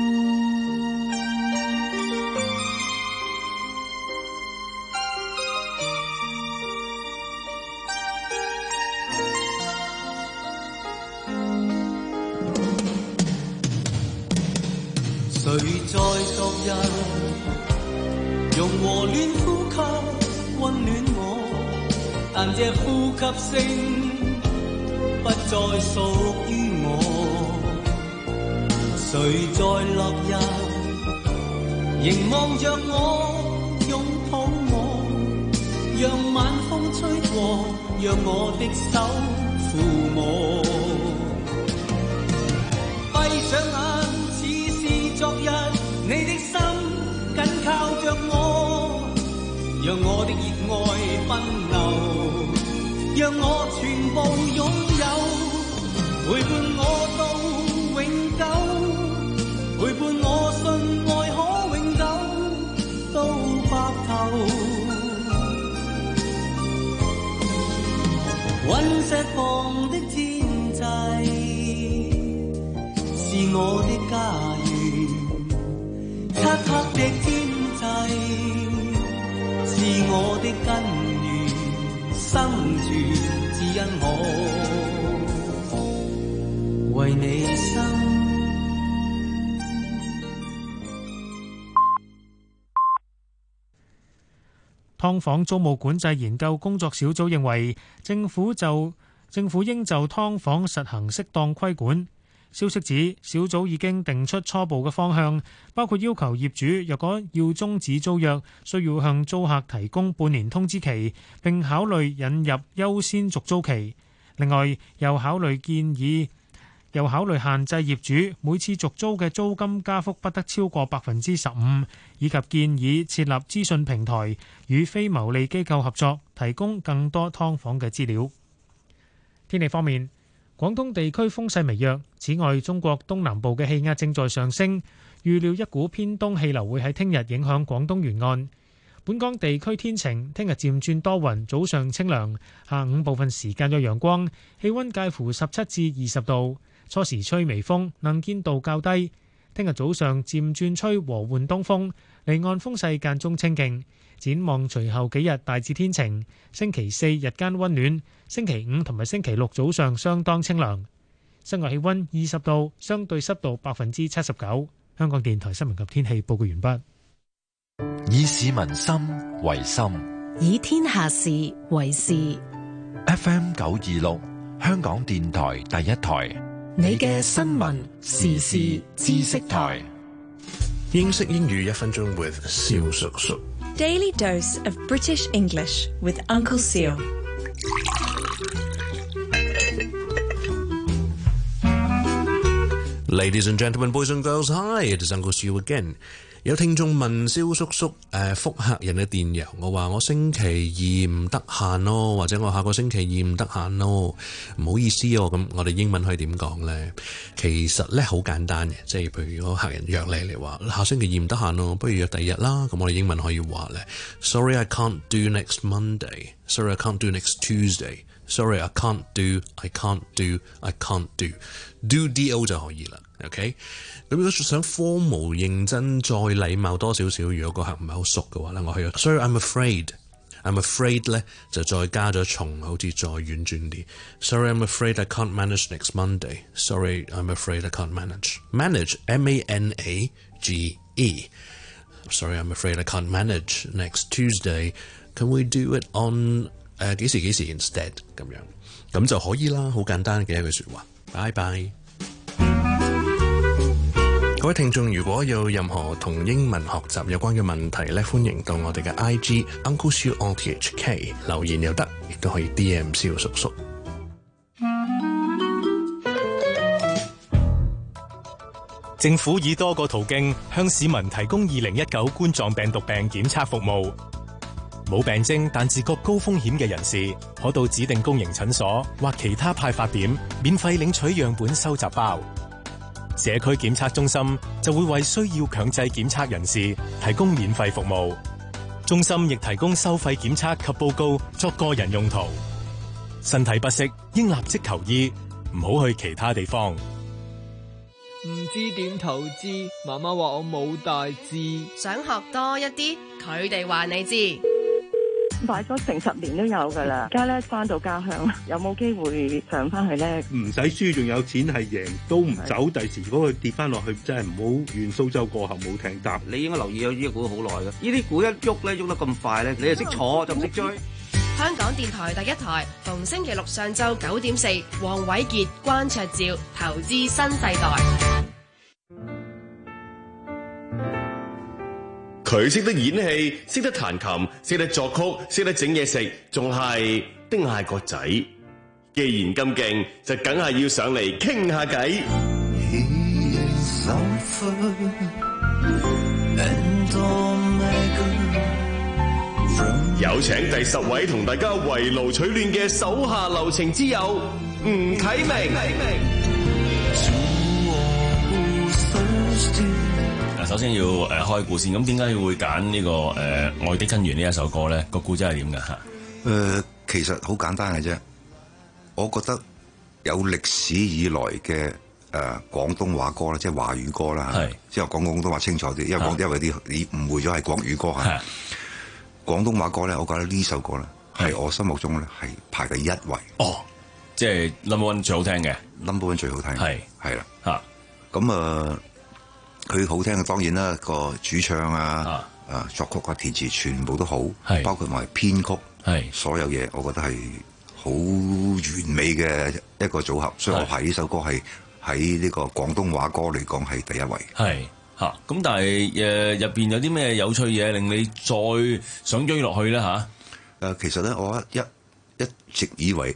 誰在昨日用和暖呼吸溫暖我，但這呼吸聲不再屬於我。誰在落日凝望着我，擁抱我，讓晚風吹過，讓我的手撫摸。閉上眼昨日你的心緊靠着我，讓我的熱愛奔流，讓我全部擁有，陪伴我到永久，陪伴我信愛可永久到白頭。隕石旁的天際是我的家園，漆黑的天際是我的根源，生存只因可為你生。 劏房租務管制研究工作小組認為，政府就政府應就劏房實行適當規管。消息指，小組已經定出初步嘅方向，包括要求業主若果要終止租約，需要向租客提供半年通知期，並考慮引入優先續租期。另外，又考慮建議又考慮限制業主每次續租嘅租金加幅不得超過百分之十五，以及建議設立資訊平台，與非牟利機構合作，提供更多劏房嘅資料。天氣方面，廣東地區風勢微弱，此外，中國東南部嘅氣壓正在上升，預料一股偏東氣流會喺聽日影響廣東沿岸。本港地區天晴，聽日漸轉多雲，早上清涼，下午部分時間有陽光，氣溫介乎十七至二十度，初時吹微風，能見度較低。聽日早上漸轉吹和緩東風，離岸風勢間中清勁。展望隨後幾日大致天晴，星期四日間溫暖，星期五同埋星期六早上相當清涼。室外氣溫二十度，相對濕度百分之七十九。香港電台新聞及天氣報告完畢。 以市民心為心， 以天下事為事。 F M 九二六，香港電台第一台， 你嘅新聞時事知識台。 英式英語一分鐘 with 蕭叔叔。 Daily dose of British English with Uncle Seal. Ladies and gentlemen, boys and girls, hi, it is Uncle Seal again. 有聽眾問蕭叔叔誒覆客人嘅電郵，我話我星期二唔得閒咯，或者我下個星期二唔得閒咯，唔好意思哦。咁我哋英文可以點講呢？其實咧好簡單嘅，即係譬如如果客人約你嚟話下星期二唔得閒咯，不如約第二日啦。咁我哋英文可以話咧 ，Sorry I can't do next Monday. Sorry I can't do next Tuesday. Sorry I can't do. I can't do. I can't do. Do do 就可以啦。OK， 咁如果想 formal 認真再禮貌多少少，如果個客唔係好熟嘅話咧，我可以 Sorry I'm afraid，I'm afraid 咧就再加咗重，好似再婉轉啲。Sorry I'm afraid I can't manage next Monday. Sorry I'm afraid I can't manage. Manage M A N A G E. Sorry I'm afraid I can't manage next Tuesday. Can we do it on 誒幾時幾時 instead 咁樣，咁就可以啦，好簡單嘅一句説話。拜拜。各位聽眾，如果有任何同英文學習有關嘅問題咧，歡迎到我哋嘅 I G Uncle Siu R T H K 留言又得，亦都可以 D M 蕭叔叔。 政府以多個途徑向市民提供二零一九冠狀病毒病檢測服務。冇病徵但自覺高風險嘅人士，可到指定公營診所或其他派發點免費領取樣本收集包。社區檢測中心就會為需要強制檢測人士提供免費服務。中心亦提供收費檢測及報告作個人用途。身體不適應立即求醫，唔好去其他地方。 唔知點投資，媽媽話我冇大志。 想學多一啲，佢哋話你知。 買咗成十年都有噶啦，而家咧翻到家鄉，有冇機會上翻去咧？ 唔使輸，仲有錢係贏，都唔走。第時如果佢跌翻落去，真係唔好願蘇州過後冇艇搭。 你應該留意有呢啲股好耐嘅，呢啲股一喐咧，喐得咁快咧，你就識坐就唔識追。 香港電台第一台，逢星期六上晝九點四，黃偉傑、關焯照，投資新世代。 佢識得演戲，識得彈琴，識得作曲，識得整嘢食，仲係丁蟹個仔。既然咁勁，就梗係要上嚟傾下偈。有請第十位同大家圍爐取暖嘅手下留情之友吳啟明。 首先要誒、呃、開估先，咁點解會揀呢、這個誒、呃《愛的根源》呢一首歌咧？個故仔係點㗎嚇？ 誒，其實好簡單嘅啫。我覺得有歷史以來嘅誒、呃、廣東話歌啦，即係華語歌啦嚇。即係講廣東話清楚啲，因為講因為啲你誤會咗係國語歌嚇。廣東話歌咧，我覺得呢首歌咧係我心目中咧係排第一位。 哦，即係 number one 最好聽嘅 ，number one 最好聽係係啦嚇。 咁啊〜佢好聽嘅當然啦，個主唱啊、啊，啊作曲啊、填詞全部都好，包括埋編曲，所有嘢我覺得係好完美嘅一個組合，所以我排呢首歌係喺呢個廣東話歌嚟講係第一位。 係嚇，咁但係誒入邊有啲咩有趣嘢令你再想追落去咧嚇？ 誒、呃，其實咧我一一直以為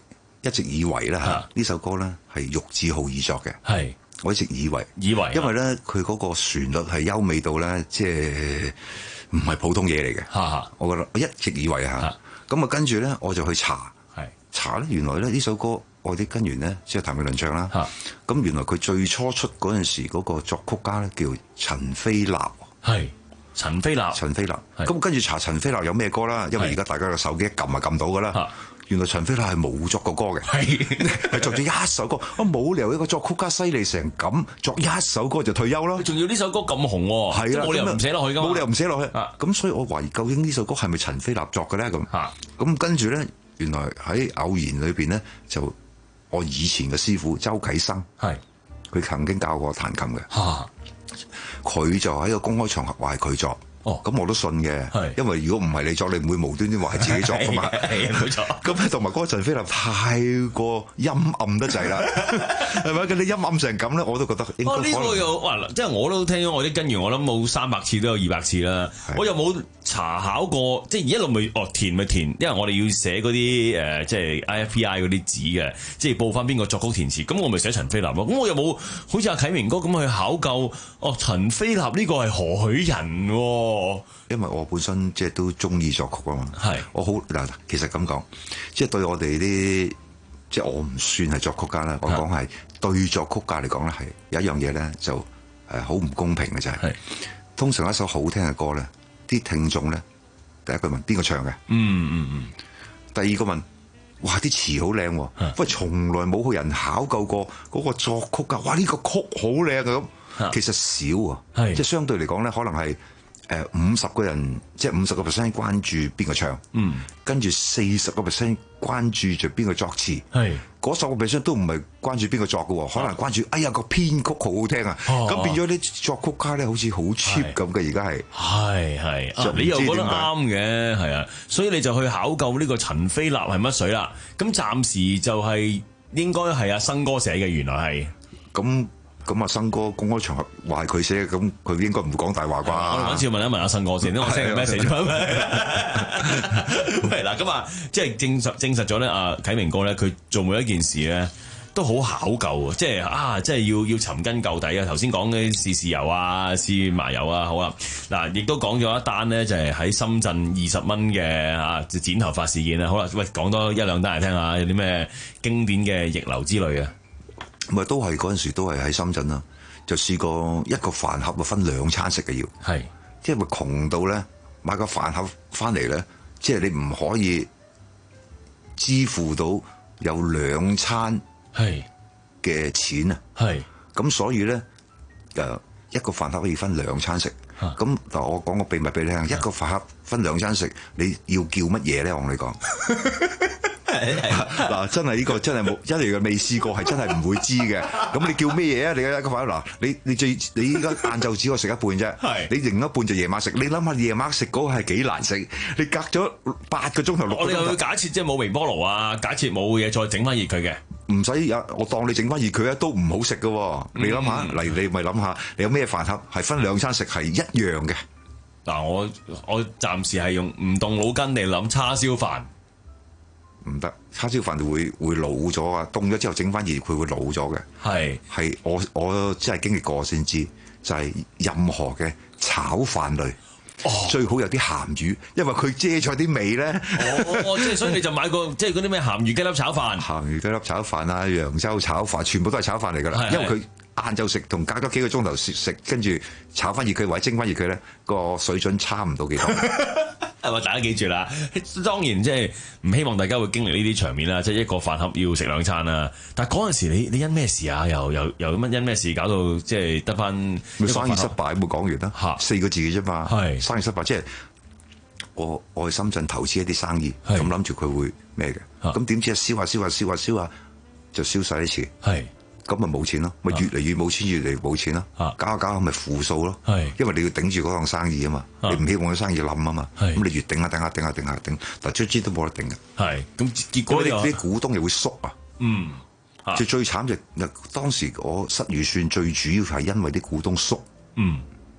一直以為咧嚇呢首歌咧係玉置浩二作嘅。 係， 我一直以為， 以為， 因為咧佢嗰個旋律係優美到咧，即係唔係普通嘢嚟嘅。 嚇， 我覺得我一直以為嚇。咁啊，跟住咧我就去查，查咧原來咧呢首歌《愛的根源》咧，即係譚詠麟唱啦。咁原來佢最初出嗰陣時嗰個作曲家咧叫陳飛立。 係。陳飛立， 陳飛立，咁跟住查陳飛立有咩歌啦？因為而家大家個手機一撳就撳到噶啦。原來陳飛立係冇作過歌嘅，係作咗一首歌。啊，冇理由一個作曲家犀利成咁，作一首歌就退休咯。 仲要呢首歌咁紅喎，係啊，冇理由唔寫落去噶嘛。 冇理由唔寫落去。咁所以我懷疑究竟呢首歌係咪陳飛立作嘅咧？咁，咁跟住咧，原來喺偶然裏邊咧，就我以前嘅師傅周啟生，係佢曾經教過彈琴嘅。佢就喺個公開場合話係佢作，哦，咁我都信嘅，因為如果唔係你作，你唔會無端端話係自己作噶嘛， 係冇錯。 咁咧同埋嗰個陳飛立太過陰暗得滯啦，係咪？佢你陰暗成咁咧，我都覺得應該可能。 哦，呢個又哇，即係我都聽咗我啲根源，我諗冇三百次都有二百次啦。我又冇查考過，即係一路咪哦填咪填，因為我哋要寫嗰啲誒，即係 I F P I 嗰啲紙嘅，即係報翻邊個作曲填詞，咁我咪寫陳飛立咯。咁我又冇好似阿啟明哥咁去考究，哦，陳飛立呢個係何許人喎？ 因為我本身即係都中意作曲啊嘛，係我好嗱，其實咁講，即係對我哋啲即係我唔算係作曲家啦，我講係對作曲家嚟講咧，係有一樣嘢咧就誒好唔公平嘅就係，通常一首好聽嘅歌咧，啲聽眾咧第一句問邊個唱嘅， 嗯嗯嗯， 第二個問，哇啲詞好靚喎，喂從來冇去人考究過嗰個作曲家，哇呢個曲好靚啊咁，其實少啊，即係相對嚟講咧，可能係。誒五十個人，即係五十個 percent 關注邊個唱，嗯，跟住四十個 percent 關注住邊個作詞，係嗰十個 percent 都唔係關注邊個作嘅喎，可能關注哎呀個編曲好好聽啊，咁變咗啲作曲家咧好似好 cheap 咁嘅，而家係係係，你又覺得啱嘅，係啊，所以你就去考究呢個陳飛立係乜水啦。咁暫時就係應該係阿生哥寫嘅，原來係咁。咁啊，生哥公開場合話係佢寫嘅，咁佢應該唔會講大話啩？ 我哋揾次問一問阿生哥先，因為我 send 個 message 咗。係啦，咁啊，即係證實證實咗咧，阿啟明哥咧，佢做每一件事咧都好考究啊！即係啊，即係要要尋根究底啊！頭先講嘅試豉油啊，試麻油啊，好啊！嗱，亦都講咗一單咧，就係喺深圳二十蚊嘅啊剪頭髮事件啊！好啦，喂，講多一兩單嚟聽下，有啲咩經典嘅逆流之類啊？ 咪都係嗰陣時都係喺深圳啦，就試過一個飯盒啊分兩餐食嘅要，係即係咪窮到咧買個飯盒翻嚟咧，即係你唔可以支付到有兩餐係嘅錢啊，係咁所以咧誒一個飯盒可以分兩餐食，咁嗱我講個秘密俾你聽，一個飯盒分兩餐食，你要叫乜嘢咧？我同你講。嗱，真係呢個真係冇，一嚟嘅未試過，係真係唔會知嘅。咁你叫咩嘢啊？你一個飯嗱，你你最你依家晏晝只可以食一半啫，你另一半就夜晚食。你諗下夜晚食嗰個係幾難食？你隔咗八個鐘頭六個鐘頭， 我哋又要假設即係冇微波爐啊，假設冇嘢再整翻熱佢嘅， 唔使有我當你整翻熱佢啊，都唔好食㗎。你諗下嚟，你咪諗下，你有咩飯盒係分兩餐食係一樣嘅？ 嗱，我我暫時係用唔動腦筋嚟諗叉燒飯。 唔得，叉燒飯就會會老咗啊！凍咗之後整翻熱，佢會老咗嘅。係係，我我真係經歷過先知，就係、是、任何嘅炒飯類，哦、最好有啲鹹魚，因為佢遮咗啲味咧。 哦，即係所以你就買個即係嗰啲咩鹹魚雞粒炒飯、 鹹魚雞粒炒飯啊、揚州炒飯，全部都係炒飯嚟㗎啦。因為佢晏晝食同隔咗幾個鐘頭食，跟住炒翻熱佢或者蒸翻熱佢咧，個水準差唔到幾多。 係咪？大家記住啦，當然即係唔希望大家會經歷呢啲場面啦，即係一個飯盒要食兩餐啦。但係嗰陣時你你因咩事啊？又又又乜因咩事搞到即係得翻生意失敗？冇講完啦，嚇四個字嘅啫嘛。係生意失敗，即係我我去深圳投資一啲生意，咁諗住佢會咩嘅？咁點知啊燒下燒下燒下燒下就燒晒啲錢。係。咁咪冇錢咯，咪越嚟越冇錢，越嚟越冇錢咯。搞下搞下咪負數咯。因為你要頂住嗰檔生意啊嘛，你唔希望個生意冧啊嘛。咁你越頂下頂下頂下頂下頂，但係卒之都冇得頂嘅。係咁結果你啲股東又會縮啊。嗯，就最慘就當時我失預算，最主要係因為啲股東縮。嗯，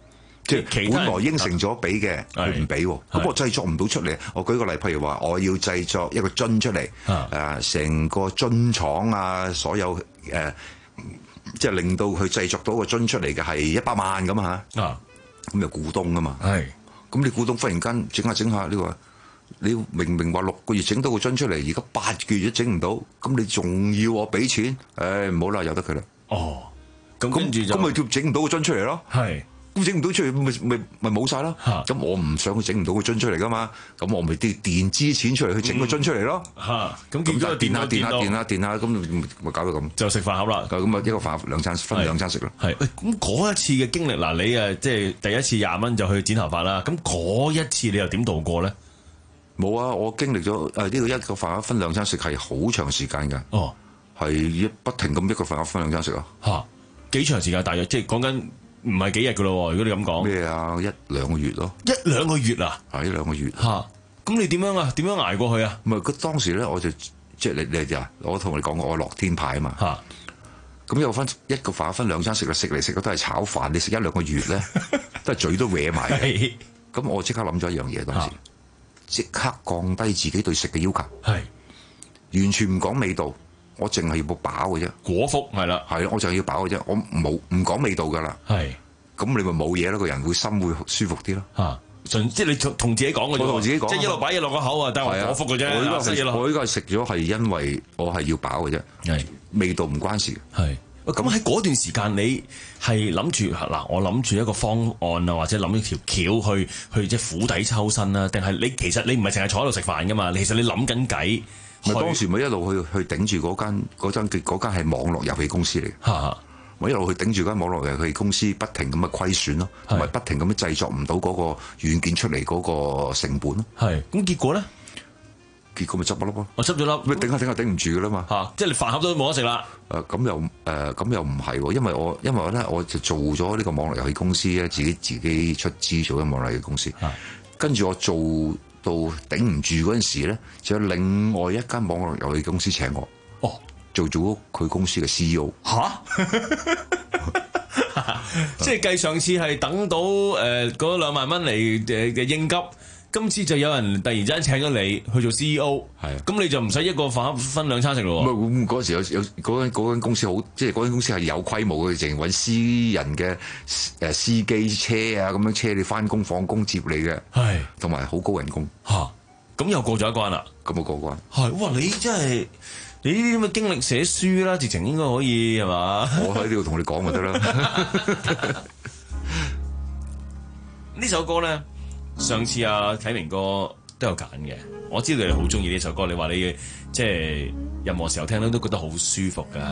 即係本來應承咗俾嘅，佢唔俾喎，咁我製作唔到出嚟。我舉個例，譬如話，我要製作一個樽出嚟，誒，成個樽廠啊，所有誒，即係令到佢製作到個樽出嚟嘅係一百萬咁嚇，咁有股東啊嘛，咁你股東忽然間整下整下呢個。你明明話六個月整到個樽出嚟，而家八個月都整唔到，咁你仲要我俾錢？誒唔好啦，由得佢啦。 哦，咁跟住就咁咪叫整唔到個樽出嚟咯。係，咁整唔到出嚟，咪咪咪冇晒咯。咁我唔想佢整唔到個樽出嚟噶嘛，咁我咪啲墊支錢出嚟去整個樽出嚟咯。 嚇，咁咁就墊下墊下墊下墊下，咁咪搞到咁。 就食飯盒啦。 咁啊一個飯盒兩餐分兩餐食咯。 係，咁嗰一次嘅經歷嗱，你誒即係第一次廿蚊就去剪頭髮啦。咁嗰一次你又點度過咧？ 冇啊！我經歷咗誒呢個一個飯盒分兩餐食係好長時間㗎。 哦， 係一不停咁一個飯盒分兩餐食啊！ 嚇，幾長時間？大約即係講緊唔係幾日㗎咯？如果你咁講咩啊？一兩個月咯。 一兩個月啊？ 係一兩個月。 嚇！咁你點樣啊？點樣捱過去啊？ 唔係佢當時咧，我就即係你你就我同你講過，我樂天派啊嘛。嚇！咁有分一個飯盒分兩餐食啊，食嚟食去都係炒飯。你食一兩個月咧，都係嘴都歪埋。咁我即刻諗咗一樣嘢當時。即刻降低自己對食嘅要求，係完全唔講味道，我淨係要飽嘅啫。 果腹係啦， 係咯，我淨係要飽嘅啫，我冇唔講味道噶啦。係，咁你咪冇嘢咯，個人會心會舒服啲咯。嚇，純即係你同同自己講嘅啫，我同自己講，即係一路擺嘢落個口啊，但係我果腹嘅啫。我依家係我依家係食咗係因為我係要飽嘅啫，係味道唔關事。係。咁喺嗰段時間，你係諗住嗱，我諗住一個方案啊，或者諗一條橋去去即係釜底抽薪啦，定係你其實你唔係淨係坐喺度食飯噶嘛？其實你諗緊計。咪當時咪一路去去頂住嗰間嗰間嗰間係網絡遊戲公司嚟嘅。嚇！咪一路去頂住間網絡遊戲公司，不停咁嘅虧損咯，同埋不停咁樣製作唔到嗰個軟件出嚟嗰個成本咯。係。咁結果咧？結果咪執咗粒咯，我執咗粒，咪頂下頂下頂唔住噶啦嘛嚇，即係你飯盒都冇得食啦。誒咁又誒咁又唔係喎，因為我因為我咧我就做咗呢個網絡遊戲公司咧，自己自己出資做緊網絡遊戲公司，跟住我做到頂唔住嗰陣時咧，就有另外一間網絡遊戲公司請我，哦，做咗佢公司嘅 C E O 嚇，即係計上次係等到誒嗰兩萬蚊嚟誒嘅應急。今次就有人突然之間請咗你去做 C E O， 係，咁你就唔使一個飯盒分兩餐食咯喎。唔係，嗰時有有嗰間嗰間公司好，即係嗰間公司係有規模嘅，淨係揾私人嘅誒司機車啊，咁樣車你翻工放工接你嘅，係，同埋好高人工嚇。咁又過咗一關啦，咁我過關。係，哇！你真係你呢啲咁嘅經歷寫書啦，直情應該可以係嘛？我喺呢度同你講咪得啦。呢首歌咧。上次啊啟明哥都有揀嘅，我知道你好中意呢首歌，你話你嘅即係任何時候聽到都覺得好舒服噶。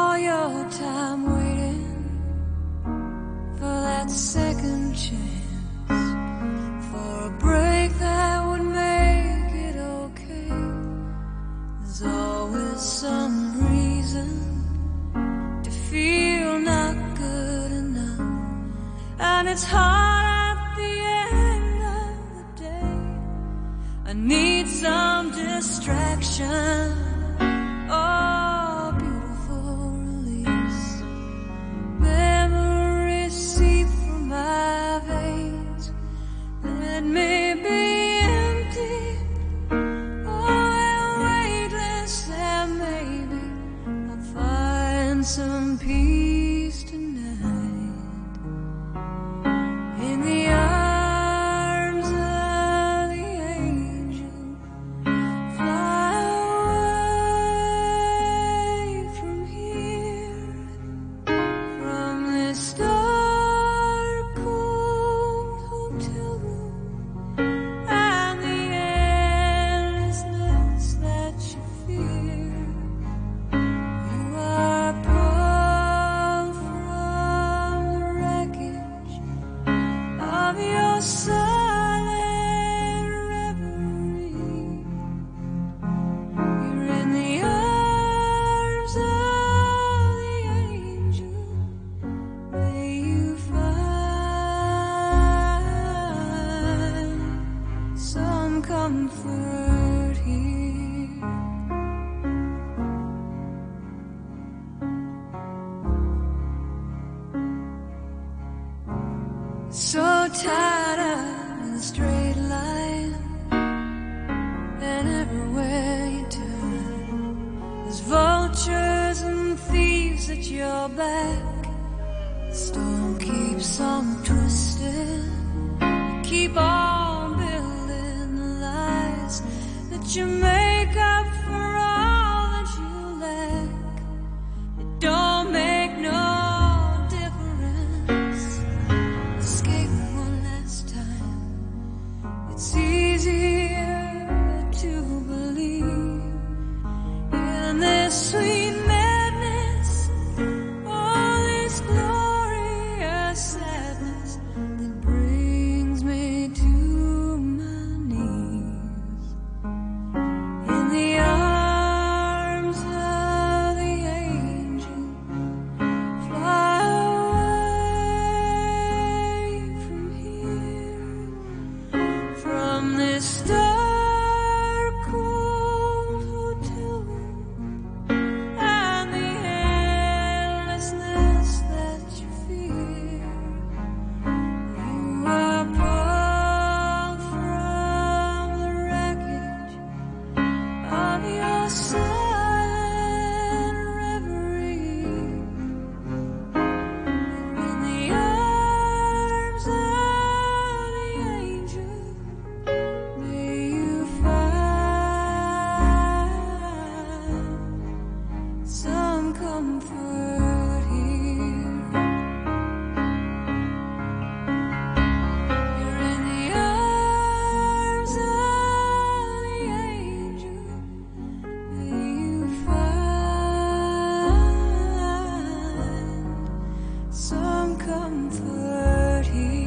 I need some distraction, oh, beautiful release. Memories seep from my veins. Let me be empty, oh, weightless, and maybe I'll find some peace tonight. In the so back. Storm keeps on twisting. Keep on building the lies that you make up for all that you lack. It don't make no difference. Escape one last time. It's easier to believe in this sweet madness, all this glorious sadness that brings me to my knees. In the arms of the angel, fly away from here, from this dark cold hotel room and the endlessness that you fear. You are pulled from the wreckage of your silent reverie. In the arms of the angel, may you find some comfort here. You're in the arms of the angel, may you find some comfort here.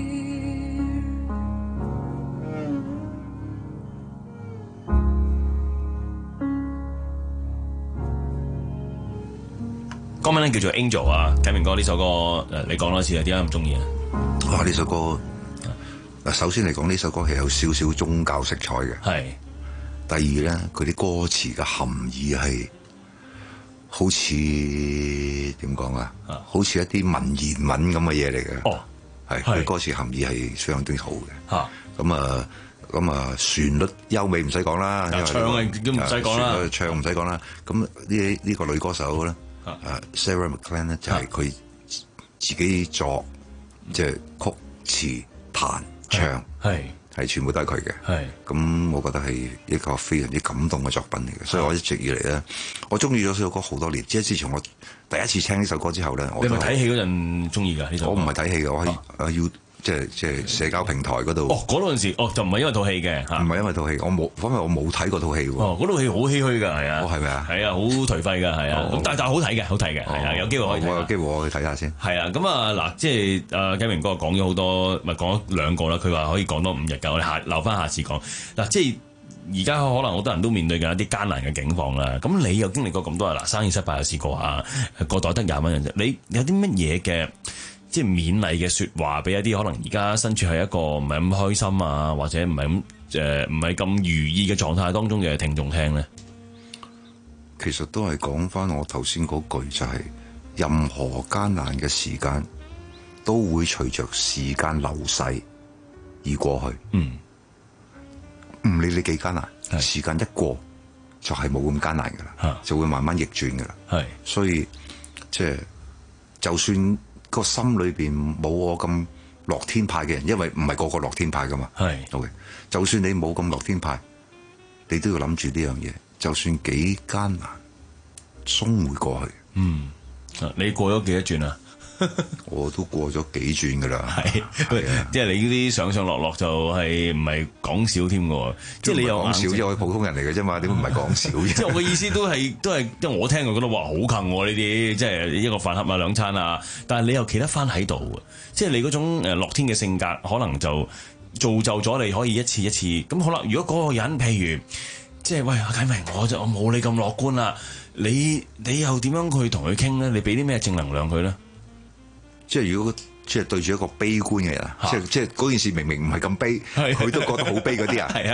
歌名咧叫做 Angel 啊，啟明哥呢首歌誒，你講多次啊，點解咁中意啊？ 哇！呢首歌嗱，首先嚟講呢首歌係有少少宗教色彩嘅。 係。 第二咧，佢啲歌詞嘅含義係好似點講啊？好似一啲文言文咁嘅嘢嚟嘅。 哦， 係。 係佢歌詞含義係非常之好嘅。 嚇。 咁啊，咁啊，旋律優美唔使講啦，因為唱係都唔使講啦旋律唱唔使講啦。咁呢呢個女歌手咧，誒 Sarah McLachlan 咧就係佢自己作，即係曲詞彈唱， 係係全部都係佢嘅。 係。 咁我覺得係一個非常之感動嘅作品嚟嘅，所以我一直以嚟咧，我中意咗呢首歌好多年。即係自從我第一次聽呢首歌之後咧，我你咪睇戲嗰陣中意㗎呢首歌？ 我唔係睇戲嘅，我係我要。即係即係社交平台嗰度。 哦，嗰陣時，哦就唔係因為套戲嘅嚇。 唔係因為套戲，我冇，因為我冇睇過套戲喎。 哦，嗰套戲好唏噓㗎，係啊。 哦，係咪啊？ 係啊，好頹廢㗎，係啊。咁但係但係好睇嘅，好睇嘅，係啊，有機會可以睇。 我有機會我去睇下先。 係啊，咁啊嗱，即係誒啟明哥講咗好多，咪講咗兩個啦。佢話可以講多五日㗎，我哋下留翻下次講。嗱，即係而家可能好多人都面對緊一啲艱難嘅境況啦。咁你又經歷過咁多啊？嗱，生意失敗又試過啊，個袋得廿蚊嘅啫。你有啲乜嘢嘅？即係勉勵嘅説話俾一啲可能而家身處係一個唔係咁開心啊，或者唔係咁誒唔係咁如意嘅狀態當中嘅聽眾聽咧， 其實都係講翻我頭先嗰句，就係任何艱難嘅時間都會隨着時間流逝而過去。 嗯， 唔理你幾艱難，時間一過就係冇咁艱難噶啦，就會慢慢逆轉噶啦。 係， 所以即係就算個心裏邊冇我咁樂天派嘅人，因為唔係個個樂天派噶嘛。 係 ，OK。就算你冇咁樂天派，你都要諗住呢樣嘢。就算幾艱難，終會過去。 嗯，你過咗幾多轉啊？ 我都過咗幾轉噶啦。 係，即係你呢啲上上落落就係唔係講少添嘅。即係你又講少，因為我係普通人嚟嘅啫嘛，點會唔係講少啫？ 即係我嘅意思都係都係，即係我聽就覺得哇好近喎呢啲，即係一個飯盒啊兩餐啊。但係你又企得翻喺度，即係你嗰種誒樂天嘅性格，可能就造就咗你可以一次一次咁好啦。如果嗰個人譬如即係喂阿啟明，我就我冇你咁樂觀啦。你你又點樣去同佢傾咧？你俾啲咩正能量佢咧？ 即係如果即係對住一個悲觀嘅人啊，即係即係嗰件事明明唔係咁悲，佢都覺得好悲嗰啲人， 係啊，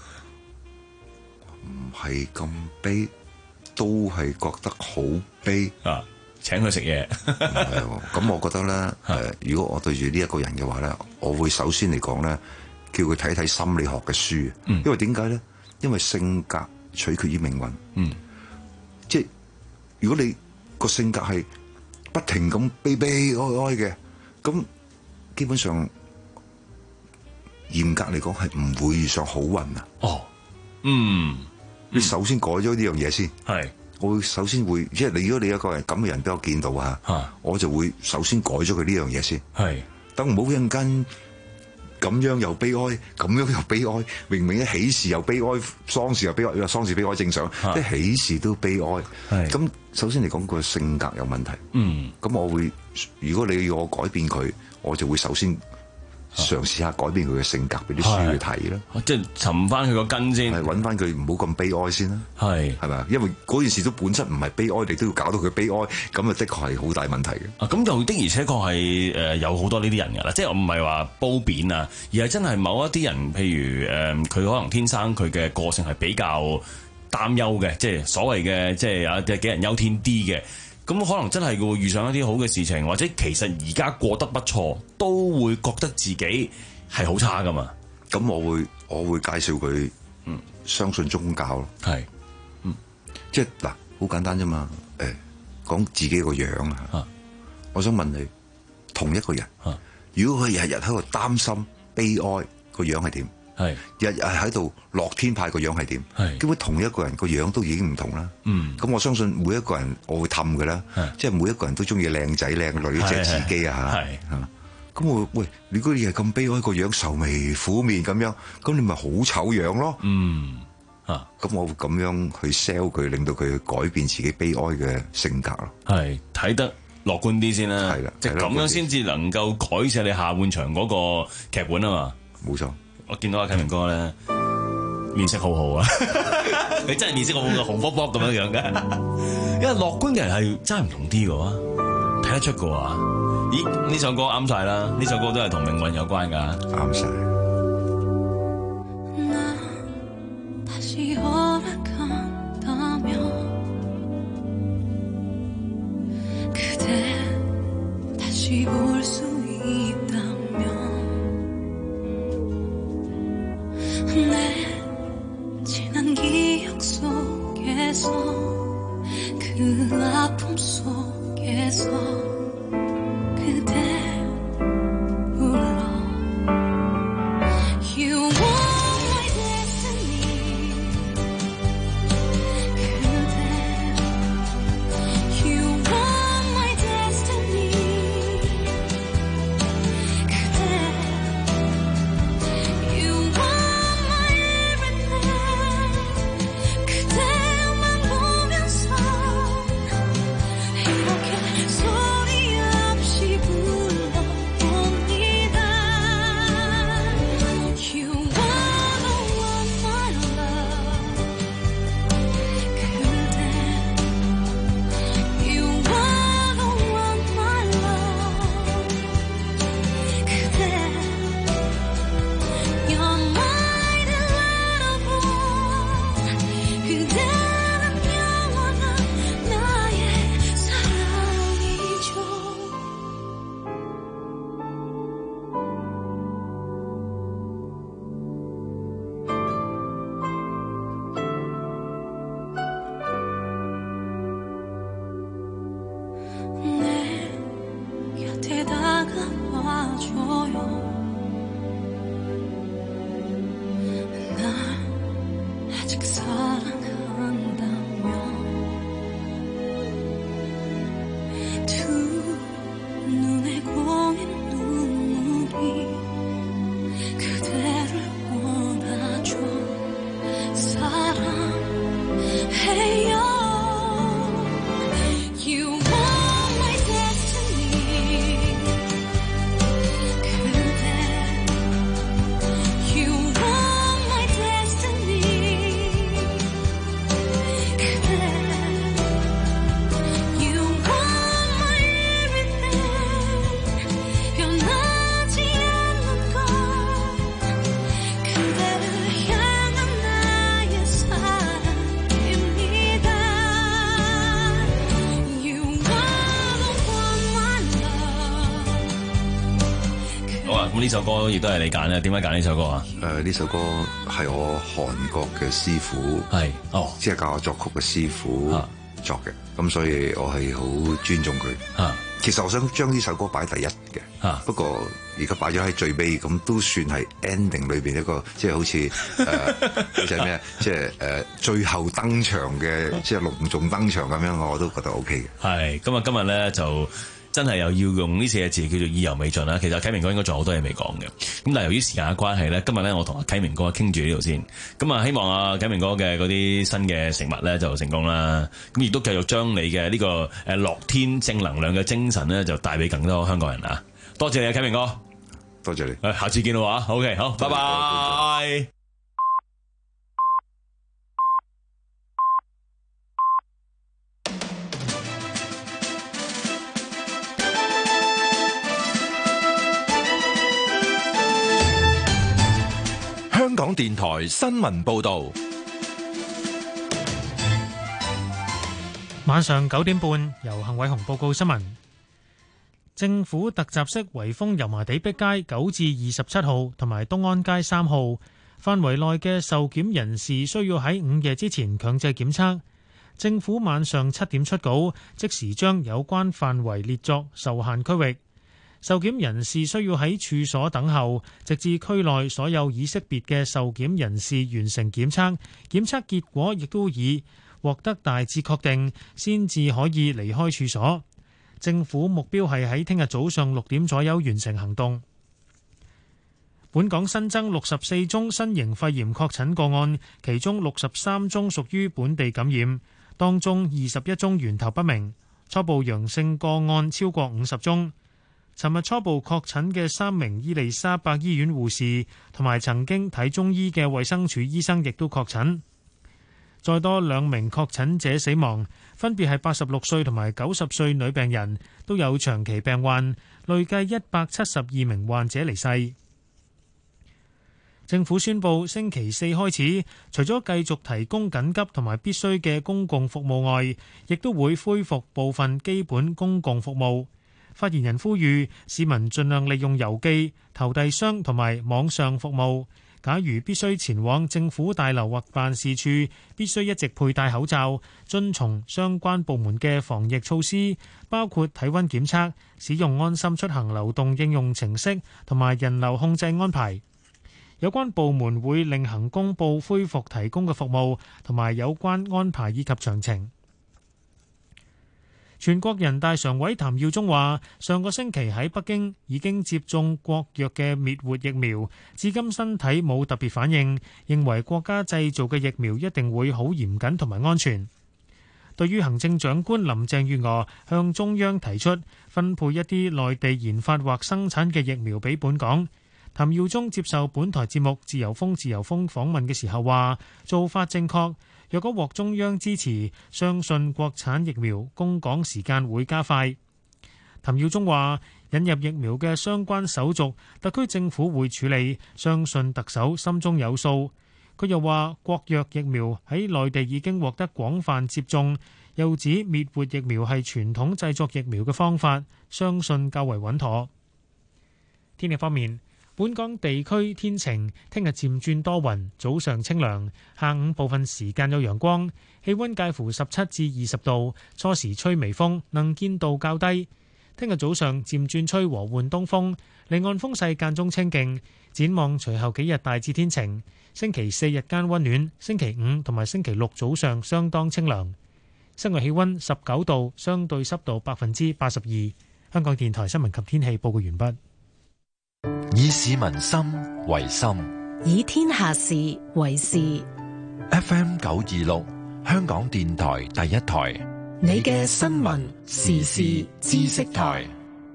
唔係咁悲，都係覺得好悲啊！請佢食嘢， 咁我覺得咧，誒，如果我對住呢一個人嘅話咧，我會首先嚟講咧，叫佢睇睇心理學嘅書， 嗯、 因為點解咧？因為性格取決於命運， 嗯， 即係如果你個性格係不停咁悲悲哀哀嘅，咁基本上嚴格嚟講係唔會遇上好運啊。 哦，嗯， 你首先改咗呢樣嘢先， 係， 我會首先會，即係你如果你一個人咁嘅人俾我見到啊，我就會首先改咗佢呢樣嘢先， 係， 等唔好一陣間咁樣又悲哀，咁樣又悲哀，明明一喜事又悲哀，喪事又悲哀，你話喪事悲哀正常，即係喜事都悲哀。咁首先嚟講，個性格有問題。嗯，咁我會，如果你要我改變佢，我就會首先嘗試下改變佢嘅性格，俾啲書去睇啦。 即係尋翻佢個根先， 係揾翻佢唔好咁悲哀先啦。 係係咪？因為嗰件事都本身唔係悲哀，你都要搞到佢悲哀，咁啊的確係好大問題嘅。 啊，咁又的而且確係誒有好多呢啲人㗎啦，即係我唔係話褒貶啊，而係真係某一啲人，譬如誒佢、呃、可能天生佢嘅個性係比較擔憂嘅，即係所謂嘅即係啊杞人憂天啲嘅。咁可能真係會遇上一啲好嘅事情，或者其實而家過得不錯，都會覺得自己係好差噶嘛。 咁我會我會介紹佢，嗯，相信宗教咯。 係， 嗯，即係嗱，好簡單啫嘛。誒、欸，講自己個樣啊。我想問你，同一個人，啊、如果佢日日喺度擔心悲哀，個樣係點？係日日喺度樂天派個樣係點？係基本同一個人個樣都已經唔同啦。嗯，咁我相信每一個人我會氹嘅啦，即係每一個人都中意靚仔靚女，即係自己啊嚇。係咁我喂，如果你係咁悲哀個樣，愁眉苦面咁樣，咁你咪好醜樣咯。嗯啊，咁我會咁樣去 sell 佢，令到佢改變自己悲哀嘅性格咯。係睇得樂觀啲先啦。係啦，即係咁樣先至能夠改寫你下半場嗰個劇本啊嘛。 冇錯。 我見到阿啟明哥咧，面色好好啊！你真係面色好好嘅，紅卜卜咁樣樣嘅。因為樂觀嘅人係真係唔同啲嘅喎，睇得出嘅喎。咦？呢首歌啱晒啦！呢首歌都係同命運有關㗎，啱晒。 呢首歌亦都係你揀咧，點解揀呢首歌啊？ 誒、呃，呢首歌係我韓國嘅師傅，係哦，即係教我作曲嘅師傅、啊、 作嘅，咁所以我係好尊重佢。 啊，其實我想將呢首歌擺第一嘅，啊，不過而家擺咗喺最尾，咁都算係 ending 裏邊一個，即係好似誒，即係咩？即係誒最後登場嘅，即係隆重登場咁樣，我都覺得 OK 嘅。 係，咁啊今日咧就。真係又要用呢四個字叫做意猶未盡啦。其實啟明哥應該仲有好多嘢未講嘅，咁但係由於時間嘅關係咧，今日咧我同阿啟明哥傾住呢度先。咁啊，希望阿啟明哥嘅嗰啲新嘅食物咧就成功啦。咁亦都繼續將你嘅呢個誒樂天正能量嘅精神咧就帶俾更多香港人啊！多謝你啊，啟明哥， 多謝你。 誒，下次見啦喎。OK，好，拜拜。 香港電台新聞報道， 晚上九點半由幸偉雄報告新聞。政府特集式圍封油麻地碧街九至二十七號同埋東安街三號範圍內嘅受檢人士需要喺午夜之前強制檢測。政府晚上七點出稿，即時將有關範圍列作受限區域。受檢人士需要喺處所等候，直至區內所有已識別嘅受檢人士完成檢測，檢測結果亦都已獲得大致確定，先至可以離開處所。政府目標係喺聽日早上六點左右完成行動。本港新增六十四宗新型肺炎確診個案，其中六十三宗屬於本地感染，當中二十一宗源頭不明，初步陽性個案超過五十宗。尋日初步確診嘅三名伊利沙伯醫院護士同埋曾經睇中醫嘅衛生署醫生亦都確診。再多兩名確診者死亡，分別係八十六歲同埋九十歲女病人，都有長期病患，累計一百七十二名患者離世。政府宣布星期四開始，除咗繼續提供緊急同埋必須嘅公共服務外，亦都會恢復部分基本公共服務。發言人呼籲市民盡量利用郵寄、投遞箱同埋網上服務。假如必須前往政府大樓或辦事處，必須一直佩戴口罩，遵從相關部門嘅防疫措施，包括體溫檢測、使用安心出行流動應用程式同埋人流控制安排。有關部門會另行公佈恢復提供嘅服務同埋有關安排以及詳情。全國人大常委譚耀宗話：上個星期喺北京已經接種國藥嘅滅活疫苗，至今身體冇特別反應，認為國家製造嘅疫苗一定會好嚴謹同埋安全。對於行政長官林鄭月娥向中央提出分配一啲內地研發或生產嘅疫苗俾本港，譚耀宗接受本台節目《自由風自由風》訪問嘅時候話：做法正確。若果獲中央支持，相信國產疫苗供港時間會加快。譚耀宗話：引入疫苗嘅相關手續，特區政府會處理，相信特首心中有數。佢又話：國藥疫苗喺內地已經獲得廣泛接種，又指滅活疫苗係傳統製作疫苗嘅方法，相信較為穩妥。天氣方面，本港地區天晴，聽日漸轉多雲，早上清涼，下午部分時間有陽光，氣溫介乎十七至二十度，初時吹微風，能見度較低。聽日早上漸轉吹和緩東風，離岸風勢間中清勁。展望隨後幾日大致天晴，星期四日間溫暖，星期五同埋星期六早上相當清涼。室外氣溫十九度，相對濕度百分之八十二。香港電台新聞及天氣報告完畢。 以市民心為心， 以天下事為事。 F M 九二六，香港電台第一台， 你嘅新聞時事知識台，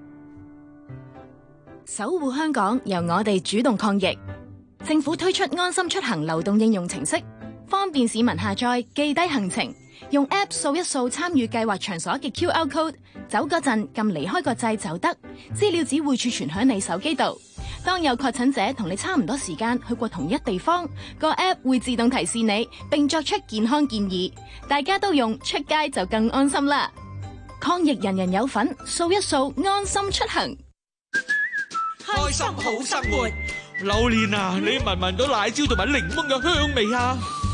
守護香港，由我哋主動抗疫。政府推出安心出行流動應用程式，方便市民下載記低行程，用 App 掃一掃參與計劃場所嘅 Q R code， 走嗰陣撳離開個掣就得，資料只會儲存喺你手機度。當有確診者同你差唔多時間去過同一地方，個 App 會自動提示你，並作出健康建議。大家都用，出街就更安心啦！抗疫人人有份，掃一掃安心出行， 開心好生活。榴蓮啊，你聞唔聞到奶椒同埋檸檬嘅香味啊？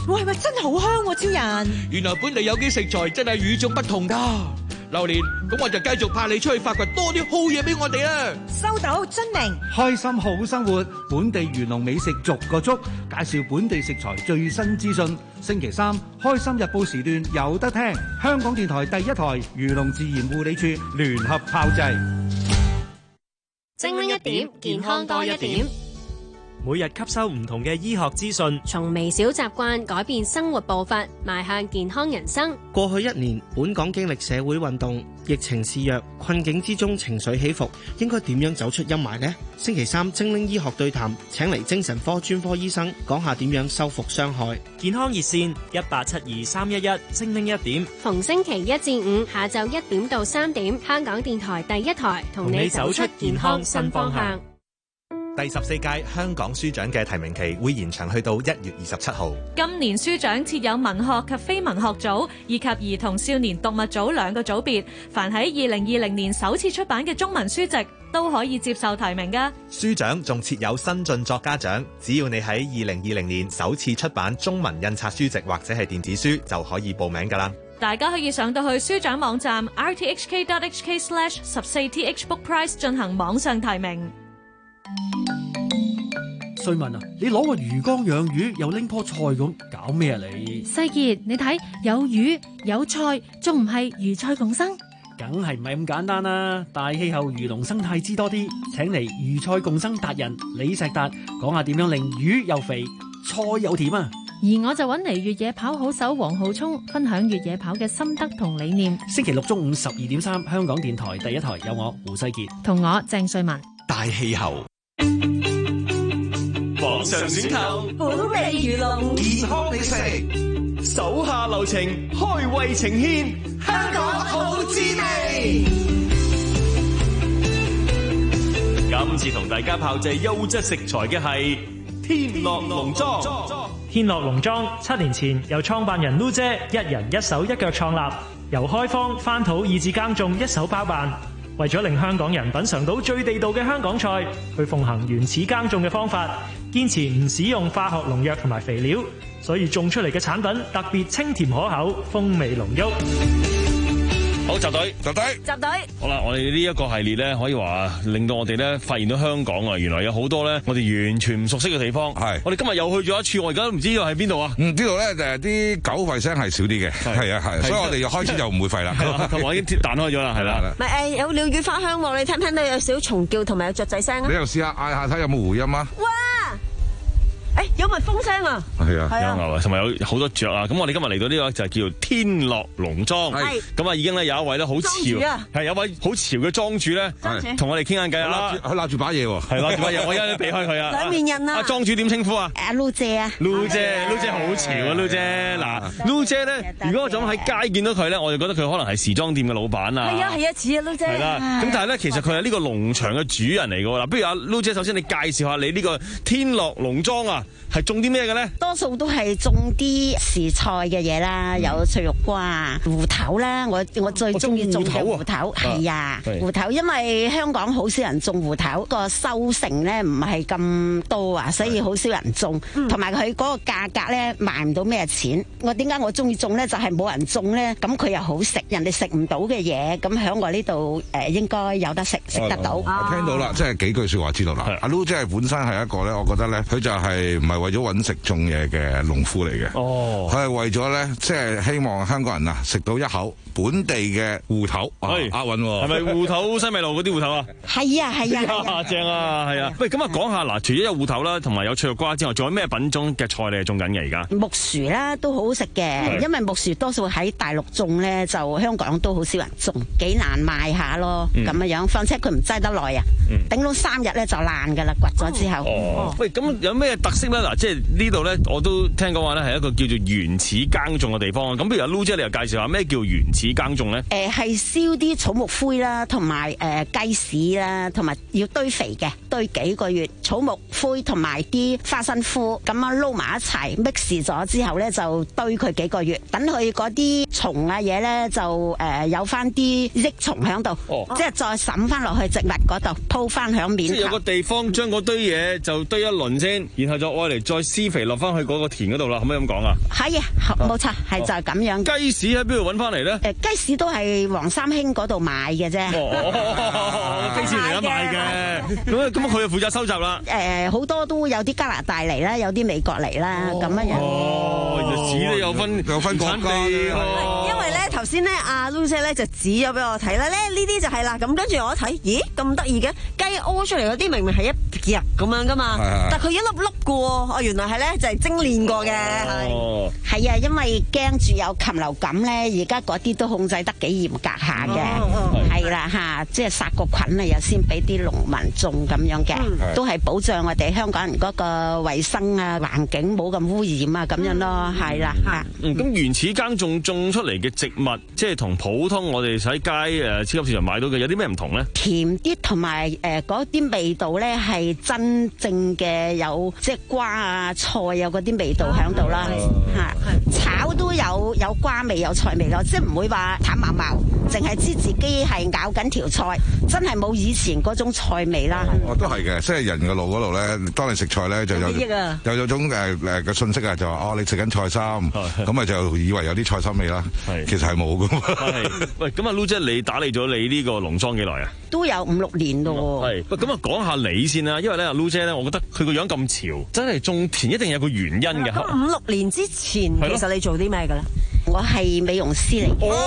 喂喂，真係好香喎，超人！ 原來本地有機食材真係與眾不同㗎。榴蓮，咁我就繼續派你出去發掘多啲好嘢俾我哋啦。 收到，遵命。 開心好生活，本地漁農美食逐個捉，介紹本地食材最新資訊。星期三開心日報時段有得聽。香港電台第一台漁農自然護理處聯合炮製。 精靈一點，健康多一點。 每日吸收唔同嘅醫學資訊， 從微小習慣改變生活步伐，邁向健康人生。 過去一年，本港經歷社會運動、疫情肆虐，困境之中情緒起伏，應該點樣走出陰霾呢？星期三精靈醫學對談，請嚟精神科專科醫生講下點樣修復傷害。 健康熱線一八七二三一一，精靈一點。 逢星期一至五下晝一點到三點，香港電台第一台同你走出健康新方向。 第十四屆香港書獎嘅提名期會延長去到一月二十七號。 今年書獎設有文學及非文學組以及兒童少年讀物組兩個組別，凡喺二零二零年首次出版嘅中文書籍都可以接受提名㗎。 書獎仲設有新晉作家獎，只要你喺二零二零年首次出版中文印刷書籍或者係電子書就可以報名㗎啦。 大家可以上到去書獎網站 r t h k dot h k slash 十四 t h book prize 進行網上提名。 瑞文啊，你攞個魚缸養魚，又拎棵菜咁，搞咩啊你？ 世傑，你睇有魚有菜，仲唔係魚菜共生？ 梗係唔係咁簡單啦！大氣候魚農生態知多啲，請嚟魚菜共生達人李石達講下點樣令魚又肥，菜又甜啊！ 而我就揾嚟越野跑好手黃浩聰分享越野跑嘅心得同理念。 星期六中午十二點三，香港電台第一台有我胡世傑同我鄭瑞文。 大氣候。 網上選購本地漁農健康美食，手下留情，開胃呈獻，香港好滋味。 今次同大家炮製優質食材嘅係天樂農莊。 天樂農莊七年前由創辦人 Lu 姐一人一手一腳創立，由開荒翻土以至耕種一手包辦。為咗令香港人品嘗到最地道嘅香港菜，佢奉行原始耕種嘅方法，堅持唔使用化學農藥同埋肥料，所以種出嚟嘅產品特別清甜可口，風味濃郁。 好，集隊，集隊， 集隊。 好啦，我哋呢一個系列咧，可以話令到我哋咧發現到香港啊，原來有好多咧我哋完全唔熟悉嘅地方。係，我哋今日又去咗一處，我而家都唔知呢度喺邊度啊。 嗯，呢度咧就係啲狗吠聲係少啲嘅，係啊係，所以我哋又開始就唔會吠啦。 同埋已經彈開咗啦，係啦。 唔係誒，有鳥語花香喎，你聽唔聽到有少少蟲叫同埋有雀仔聲啊？ 你又試下嗌下睇有冇回音啊？ 哇！誒，有蜜蜂聲啊！ 係啊， 有牛啊，同埋有好多雀啊！咁我哋今日嚟到呢個就係叫做天樂農莊，係咁啊，已經咧有一位咧好潮，係有位好潮嘅莊主咧，同我哋傾下偈啦。 佢揦住把嘢喎， 係揦住把嘢，我而家都避開佢啊！ 兩面人啊！ 阿莊主點稱呼啊？ 阿 Lu 姐啊 ，Lu 姐，Lu 姐好潮啊 ，Lu 姐嗱，Lu 姐咧，如果我咁喺街見到佢咧，我就覺得佢可能係時裝店嘅老闆啊。 係啊係啊，似啊 Lu 姐。 係啦，咁但係咧，其實佢係呢個農場嘅主人嚟㗎嗱，不如阿 Lu 姐首先你介紹下你呢個天樂農莊啊，係種啲咩？ 多數都係種啲時菜嘅嘢啦，嗯、有脆肉瓜、芋頭啦。我我最中意種嘅芋頭，係啊，芋頭，因為香港好少人種芋頭，個收成咧唔係咁多啊，所以好少人種。同埋佢嗰個價格咧賣唔到咩錢。我點解我中意種咧？就係、是、冇人種咧，咁佢又好食，人哋食唔到嘅嘢，咁喺我呢度誒應該有得食，食得到。 我聽到啦，即係幾句説話知道啦。阿 Lu 即係本身係一個咧，我覺得咧，佢就係唔係為咗揾食種嘢嘅農夫嚟嘅，哦，佢係為咗咧，即係希望香港人啊食到一口本地嘅芋頭，係押韻喎，係咪芋頭西米露嗰啲芋頭啊？ 係啊係啊， 正啊，係啊。喂，咁啊講下嗱，除咗有芋頭啦，同埋有脆肉瓜之外，仲有咩品種嘅菜你係種緊嘅而家？ 木薯啦，都好好食嘅，因為木薯多數喺大陸種咧，就香港都好少人種，幾難賣下咯，咁樣樣。況且佢唔擠得耐啊，頂到三日咧就爛噶啦，掘咗之後。 哦，喂，咁有咩特色咧？嗱，即係呢度咧，我都聽講話咧係一個叫做原始耕種嘅地方。咁不如阿 Lu 姐你又介紹下咩叫原始耕種咧？ 誒，係燒啲草木灰啦，同埋誒雞屎啦，同埋要堆肥嘅，堆幾個月草木灰同埋啲花生枯咁樣撈埋一齊 mix 咗之後咧，就堆佢幾個月，等佢嗰啲蟲啊嘢咧，就誒有翻啲益蟲喺度，即係再滲翻落去植物嗰度，鋪翻響面。 即係有個地方將嗰堆嘢就堆一輪先，然後就愛嚟再施肥落翻去嗰個田嗰度啦，可唔可以咁講啊？ 係啊，冇錯，係就係咁樣。 雞屎喺邊度揾翻嚟咧？ 誒，雞屎都係黃三興嗰度買嘅啫。 哦，雞屎嚟得買嘅。咁咁佢就負責收集啦。 誒，好多都有啲加拿大嚟啦，有啲美國嚟啦，咁樣樣。 哦，原來屎都有分有分產地。 因為咧頭先咧阿 Lu 姐咧就指咗俾我睇啦，咧呢啲就係啦。咁跟住我一睇，咦咁得意嘅雞屙出嚟嗰啲明明係一夾咁樣噶嘛，但佢一粒粒嘅喎。哦，原來係咧就係精煉過嘅。 哦，係啊，因為驚住有禽流感咧，而家嗰啲都控制得幾嚴格下嘅，係啦嚇，即係殺個菌啊，又先俾啲農民種咁樣嘅，都係保障我哋香港人嗰個衞生啊、環境冇咁污染啊咁樣咯，係啦嚇。 嗯，咁原始耕種種出嚟嘅植物，即係同普通我哋喺街誒超級市場買到嘅有啲咩唔同咧？ 甜啲同埋誒嗰啲味道咧係真正嘅有即係瓜啊菜有嗰啲味道喺度啦嚇。炒都有有瓜味有菜味咯，即係唔會話淡毛毛，淨係知自己係咬緊條菜，真係冇以前嗰種菜味啦。 哦，都係嘅，即係人嘅腦嗰度咧，當你食菜咧就有有有種誒誒嘅信息啊，就話哦你食緊菜心，咁啊就以為有啲菜心味啦，其實係冇噶。 喂，咁啊 Lu 姐，你打理咗你呢個農莊幾耐啊？ 都有五六年咯。 係，喂，咁啊講下你先啦，因為咧阿 Lu 姐咧，我覺得佢個樣咁潮，真係種田一定有個原因嘅。 咁五六年之前，其實你做啲咩嘅咧？ 我係美容師嚟嘅。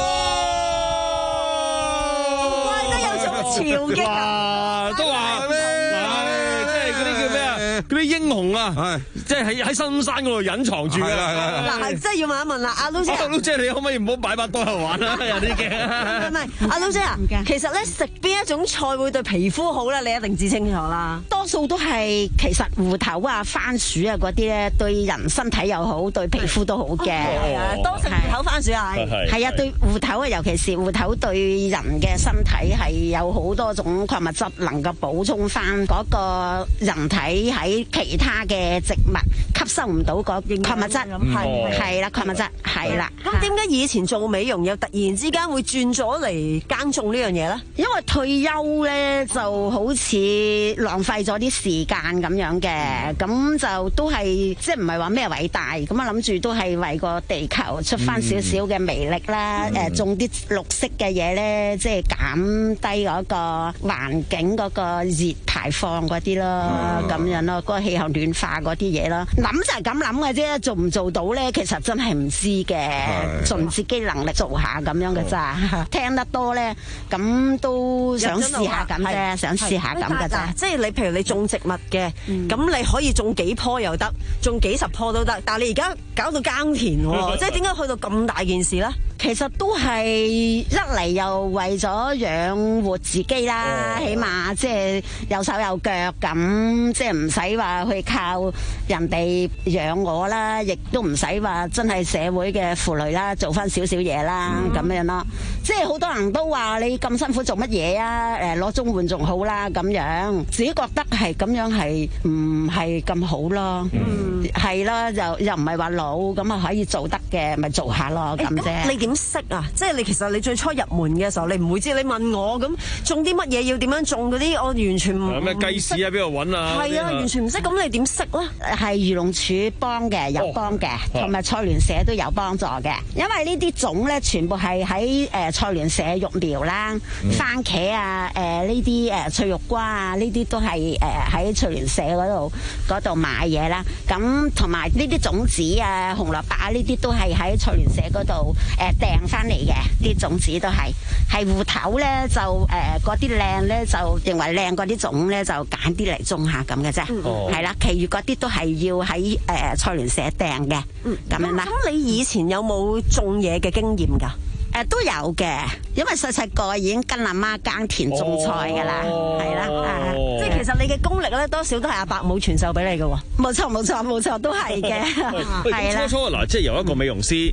哇，都有種潮嘅， 都話咩？即係嗰啲叫咩啊？嗰啲英雄啊，即係喺喺深山嗰度隱藏住嘅。 嗱，真係要問一問啦，阿 Lu 姐。 阿 Lu 姐，你可唔可以唔好擺把刀喺度玩啦？有啲驚。 唔係，阿 Lu 姐啊，其實咧食邊一種菜會對皮膚好咧？你一定知清楚啦。 多數都係其實芋頭啊、番薯啊嗰啲咧，對人身體又好，對皮膚都好嘅。 係啊，多食芋頭、番薯啊。 係啊，對芋頭啊，尤其是芋頭對人嘅身體係有好多種礦物質，能夠補充翻嗰個人體喺其他嘅植物吸收唔到個礦物質。係係啦，礦物質係啦。 咁點解以前做美容又突然之間會轉咗嚟耕種呢樣嘢咧？ 因為退休咧就好似浪費咗啲時間咁樣嘅，咁就都係即係唔係話咩偉大，咁啊諗住都係為個地球出翻少少嘅微力啦。誒、嗯，種啲綠色嘅嘢咧，即係減低嗰個環境嗰個熱排放嗰啲咯，咁、嗯、樣咯，嗰、嗰個氣候暖化嗰啲嘢咯。諗就係咁諗嘅啫，做唔做到咧？其實真係唔知嘅，盡自己能力做下咁樣嘅咋。聽得多咧，咁都想試下咁啫，想試下咁嘅咋。 即係你譬如你種植物嘅，咁、嗯、你可以種幾棵又得，種幾十棵都得。但係你而家搞到耕田喎，即係點解去到咁大件事咧？ 其實都係一嚟又為咗養活自己啦，起碼即係有手有腳咁，即係唔使話去靠人哋養我啦，亦都唔使話真係社會嘅負累啦，做翻少少嘢啦咁樣咯。即係好多人都話你咁辛苦做乜嘢啊？誒，攞綜援仲好啦咁樣，自己覺得係咁樣係唔係咁好咯？嗯，係啦，又又唔係話老咁啊可以做得嘅，咪做下咯咁啫。 你點識啊？即係你其實你最初入門嘅時候，你唔會知。你問我咁種啲乜嘢，要點樣種嗰啲，我完全唔有咩雞屎喺邊度揾啊？ 係啊，完全唔識。咁你點識咧？ 係漁農署幫嘅，有幫嘅，同埋菜聯社都有幫助嘅。因為呢啲種咧，全部係喺誒菜聯社育苗啦，嗯、番茄啊，誒呢啲誒脆肉瓜啊，呢啲都係誒喺菜聯社嗰度嗰度買嘢啦。咁同埋呢啲種子啊、紅蘿蔔啊，呢啲都係喺菜聯社嗰度誒訂翻嚟嘅。啲種子都係係芋頭咧，就誒嗰啲靚咧，就認為靚嗰啲種咧，就揀啲嚟種下咁嘅啫。係啦、嗯，其餘嗰啲都係要喺誒菜聯社訂嘅。嗯，咁樣啦。 咁你以前有冇種嘢嘅經驗㗎？ 誒、呃、都有嘅，因為細細個已經跟阿媽耕田種菜㗎啦，係啦、哦，啊、 即係其實你嘅功力咧，多少都係阿伯母傳授俾你嘅喎。 冇錯冇錯冇錯，都係嘅，係啦。 初初嗱，即係由一個美容師，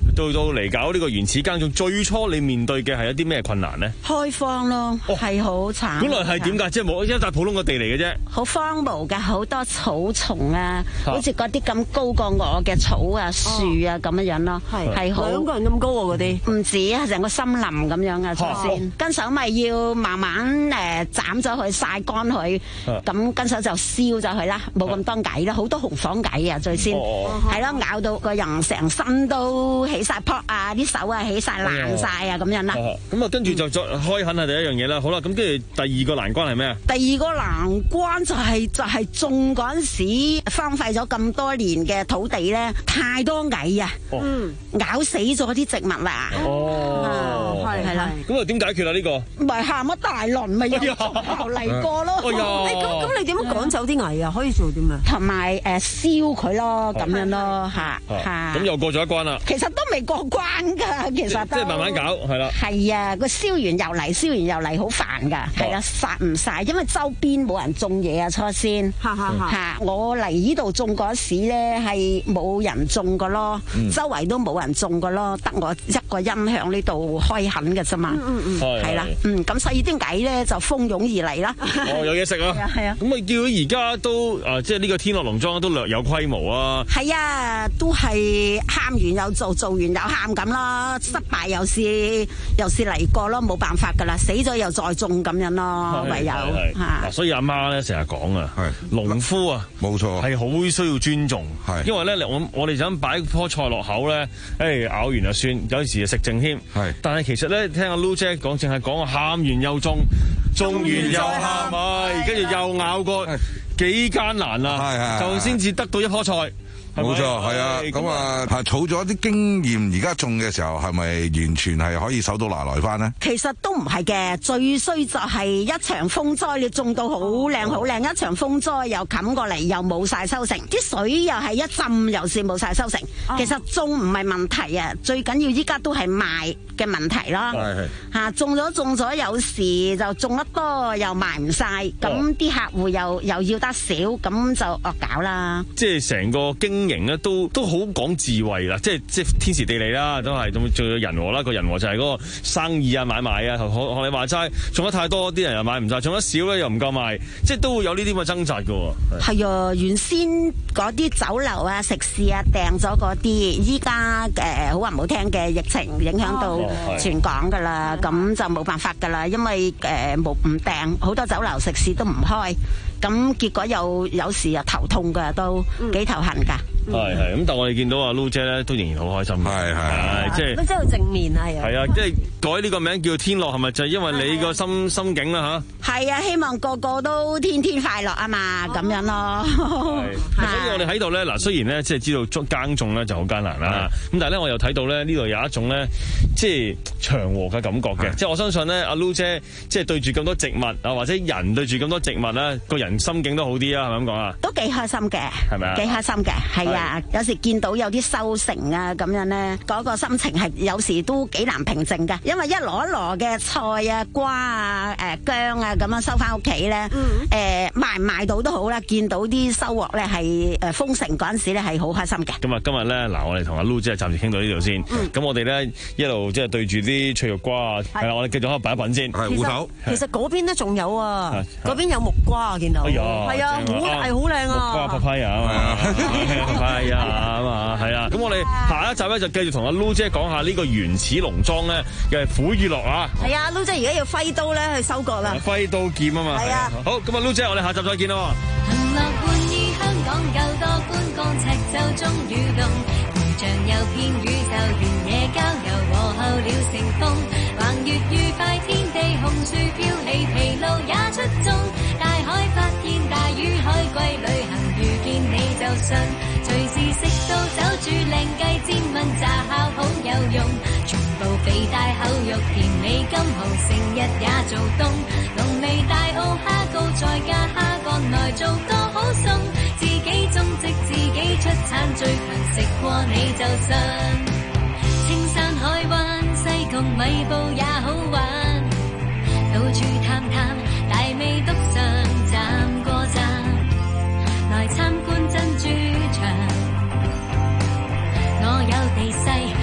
到到嚟搞呢個原始耕種，最初你面對嘅係一啲咩困難呢？ 開荒咯，係好慘。 本來係點㗎？即係冇一笪普通嘅地嚟嘅啫。 好荒蕪㗎，好多草叢啊，好似嗰啲咁高過我嘅草啊、樹啊咁樣樣咯，係好兩個人咁高喎嗰啲。唔止啊，成個森林咁樣啊，首先跟手咪要慢慢誒斬咗佢曬乾佢，咁跟手就燒咗佢啦，冇咁多蟻啦，好多紅火蟻啊，最先係咯，咬到個人成身都起晒泡啊，啲手啊起晒爛晒啊咁樣啦。 咁啊，跟住就再開墾係第一樣嘢啦。好啦，咁跟住第二個難關係咩啊？ 第二個難關就係就係種嗰陣時荒廢咗咁多年嘅土地咧，太多蟻啊，嗯，咬死咗啲植物啦。哦，係係啦。 咁啊，點解決啊？呢個咪行乜大輪咪又嚟過咯。 哎呀，咁咁你點樣趕走啲蟻啊？可以做點啊？ 同埋誒燒佢咯，咁樣咯，嚇嚇。 咁又過咗一關啦。 其實都未過關㗎，其實即係慢慢搞，係啦。 係啊，個燒完又嚟，燒完又嚟，好煩㗎。係啊，殺唔晒，因為周邊冇人種嘢啊，初先嚇嚇嚇。我嚟呢度種嗰時咧係冇人種㗎咯，周圍都冇人種㗎咯，得我一個人響呢度開墾嘅啫嘛。嗯嗯，係啦，嗯，咁所以啲蟻咧就蜂擁而嚟啦。 哦，有嘢食啊！係啊，係啊。咁啊，叫到而家都啊，即係呢個天樂農莊都略有規模啊。 係啊，都係喊完又做，做完又喊咁啦，失敗又是又是嚟過咯，冇辦法噶啦，死咗又再種咁樣咯，唯有嚇。 所以阿媽咧成日講啊，農夫啊， 冇錯， 係好需要尊重，係因為咧，我我哋想擺棵菜落口咧，誒咬完就算，有時就食剩添。係，但係其實咧，聽阿 Lou 姐講，淨係講喊完又種，種完又喊，唉，跟住又咬過，幾艱難啊！就先至得到一棵菜。 冇錯，係啊，咁啊，係儲咗啲經驗，而家種嘅時候係咪完全係可以手到拿來翻呢？ 其實都唔係嘅，最衰就係一場風災，你種到好靚好靚，一場風災又冚過嚟，又冇晒收成，啲水又係一浸，又是冇晒收成。其實種唔係問題啊，最緊要依家都係賣嘅問題咯。係嚇，種咗種咗，有時就種得多又賣唔晒，咁啲客戶又又要得少，咁就惡搞啦。 即係成個經型咧都都好講智慧啦，即係即係天時地利啦，都係咁，仲有人和啦。個人和就係嗰個生意啊、買賣啊，學學你話齋，種得太多啲人又買唔晒，種得少咧又唔夠賣，即係都會有呢啲咁嘅掙扎㗎。 係啊，原先嗰啲酒樓啊、食肆啊訂咗嗰啲，依家誒好話唔好聽嘅疫情影響到全港㗎啦，咁、哦、就冇辦法㗎啦，因為誒冇唔訂，好多酒樓食肆都唔開。咁結果又有時又頭痛㗎，都幾頭痕㗎。 係係咁，但係我哋見到阿 Lou 姐咧都仍然好開心。係係，即係都真係正面啊！ 係啊，即係改呢個名叫天樂，係咪就係因為你個心心境啦吓？ 係啊，希望個個都天天快樂啊嘛，咁樣咯。 係，所以我哋喺度咧嗱，雖然咧即係知道耕種咧就好艱難啦，咁但係咧我又睇到咧呢度有一種咧即係祥和嘅感覺嘅，即係我相信咧阿 Lou 姐即係對住咁多植物啊，或者人對住咁多植物咧，個人心境都好啲啊，係咪咁講啊？ 都幾開心嘅， 係咪啊？ 幾開心嘅，係啊！有時見到有啲收成啊，咁樣咧，嗰個心情係有時都幾難平靜㗎，因為一籮一籮嘅菜啊、瓜啊、誒薑啊咁樣收翻屋企咧，誒賣唔賣到都好啦，見到啲收穫咧係誒豐盛嗰陣時咧係好開心嘅。 咁啊，今日咧嗱，我哋同阿 Lou 姐暫時傾到呢度先。咁我哋咧一路即係對住啲脆肉瓜啊，係啦，我哋繼續喺度品一品先。係芋頭。 其實嗰邊咧仲有啊，嗰邊有木瓜啊，見到。係啊，好大好靚啊。 木瓜、papaya 啊嘛，papaya 啊嘛，係啊。咁我哋下一集咧就繼續同阿 Lou 姐講下呢個原始農莊咧嘅苦與樂啊。 係啊 ，Lou 姐而家要揮刀咧去收割啦。 揮刀劍啊嘛。係啊。好，咁啊 Lou 姐，我哋下集再見咯。 行樂歡於香港夠多觀光，赤洲終於動，圖像有片宇宙，原野郊遊和候鳥成風，橫越愉快天地，紅樹飄起，疲勞也出眾，大海發現大魚海龜旅行，遇見你就信，隨時食到走住靚雞煎炆炸烤好有用，全部肥大口肉甜美金蠔，成日也做冬，濃味大澳蝦膏再加蝦乾來做多好餸，自己種植自己出產最強，食過你就信。青山海灣西貢米埔也好玩，到處探探大美督上站過站，來參觀珍珠場。我有地勢自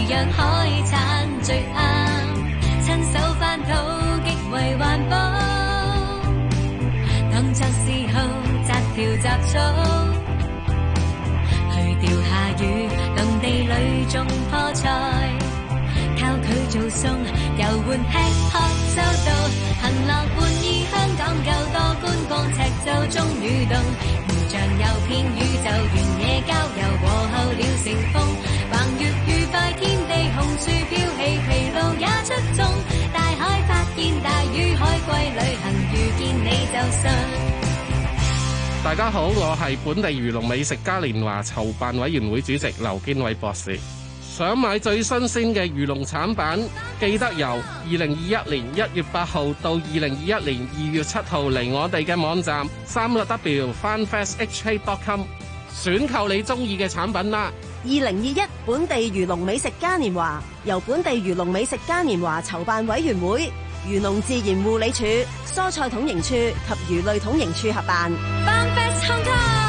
洋海產最啱，親手翻土極為環保，當作時候摘條雜草，去掉下雨，農地裏種棵菜，靠佢做餸，遊玩吃喝周到，行樂玩意香港夠多，觀光赤洲中雨動，湖像遊遍宇宙，原野郊遊和候鳥成風，橫越愉快天地，紅樹飄起，疲勞也出眾，大海發現大魚海龜旅行，遇見你就信。 大家好，我係本地漁農美食嘉年華籌辦委員會主席劉堅偉博士。想買最新鮮嘅漁農產品，記得由二零二一年一月八號到二零二一年二月七號嚟我哋嘅網站三個 W farmfest h k dot com 選購你中意嘅產品啦。 二零二一本地漁農美食嘉年華由本地漁農美食嘉年華籌辦委員會、漁農自然護理署、蔬菜統營處及魚類統營處合辦。 farmfest Hong Kong。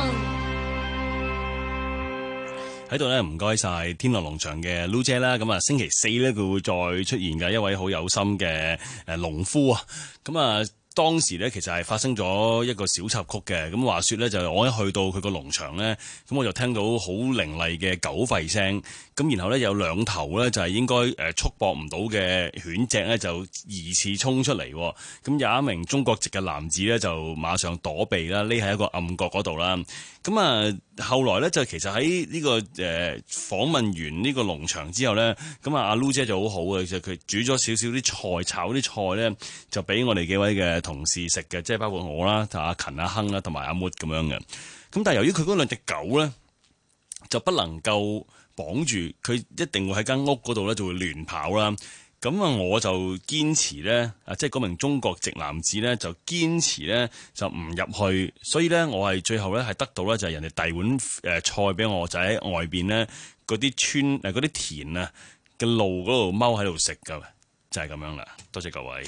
喺度咧，唔該晒天樂農場嘅 Loo 姐啦。咁啊，星期四咧佢會再出現嘅一位好有心嘅誒農夫啊。咁啊，當時咧其實係發生咗一個小插曲嘅。咁話說咧，就我一去到佢個農場咧，咁我就聽到好凌厲嘅狗吠聲。咁然後咧有兩頭咧就係應該誒束縛唔到嘅犬隻咧就疑似衝出嚟。咁有一名中國籍嘅男子咧就馬上躲避啦，匿喺一個暗角嗰度啦。咁啊，後來咧就其實喺呢、這個誒、呃、訪問完呢個農場之後咧，咁啊阿 Loo 姐就好好嘅，其實佢煮咗少少啲菜，炒啲菜咧就俾我哋幾位嘅同事食嘅，即係包括我啦、阿勤、阿亨啦同埋阿 Mood 咁樣嘅。咁但係由於佢嗰兩隻狗咧就不能夠綁住，佢一定會喺間屋嗰度咧就會亂跑啦。咁啊，我就堅持咧，啊，即係嗰名中國籍男子咧，就堅持咧就唔入去，所以咧我係最後咧係得到咧就係人哋遞碗誒菜俾我，就喺外邊咧嗰啲村誒嗰啲田啊嘅路嗰度踎喺度食噶，就係咁樣啦。多謝各位。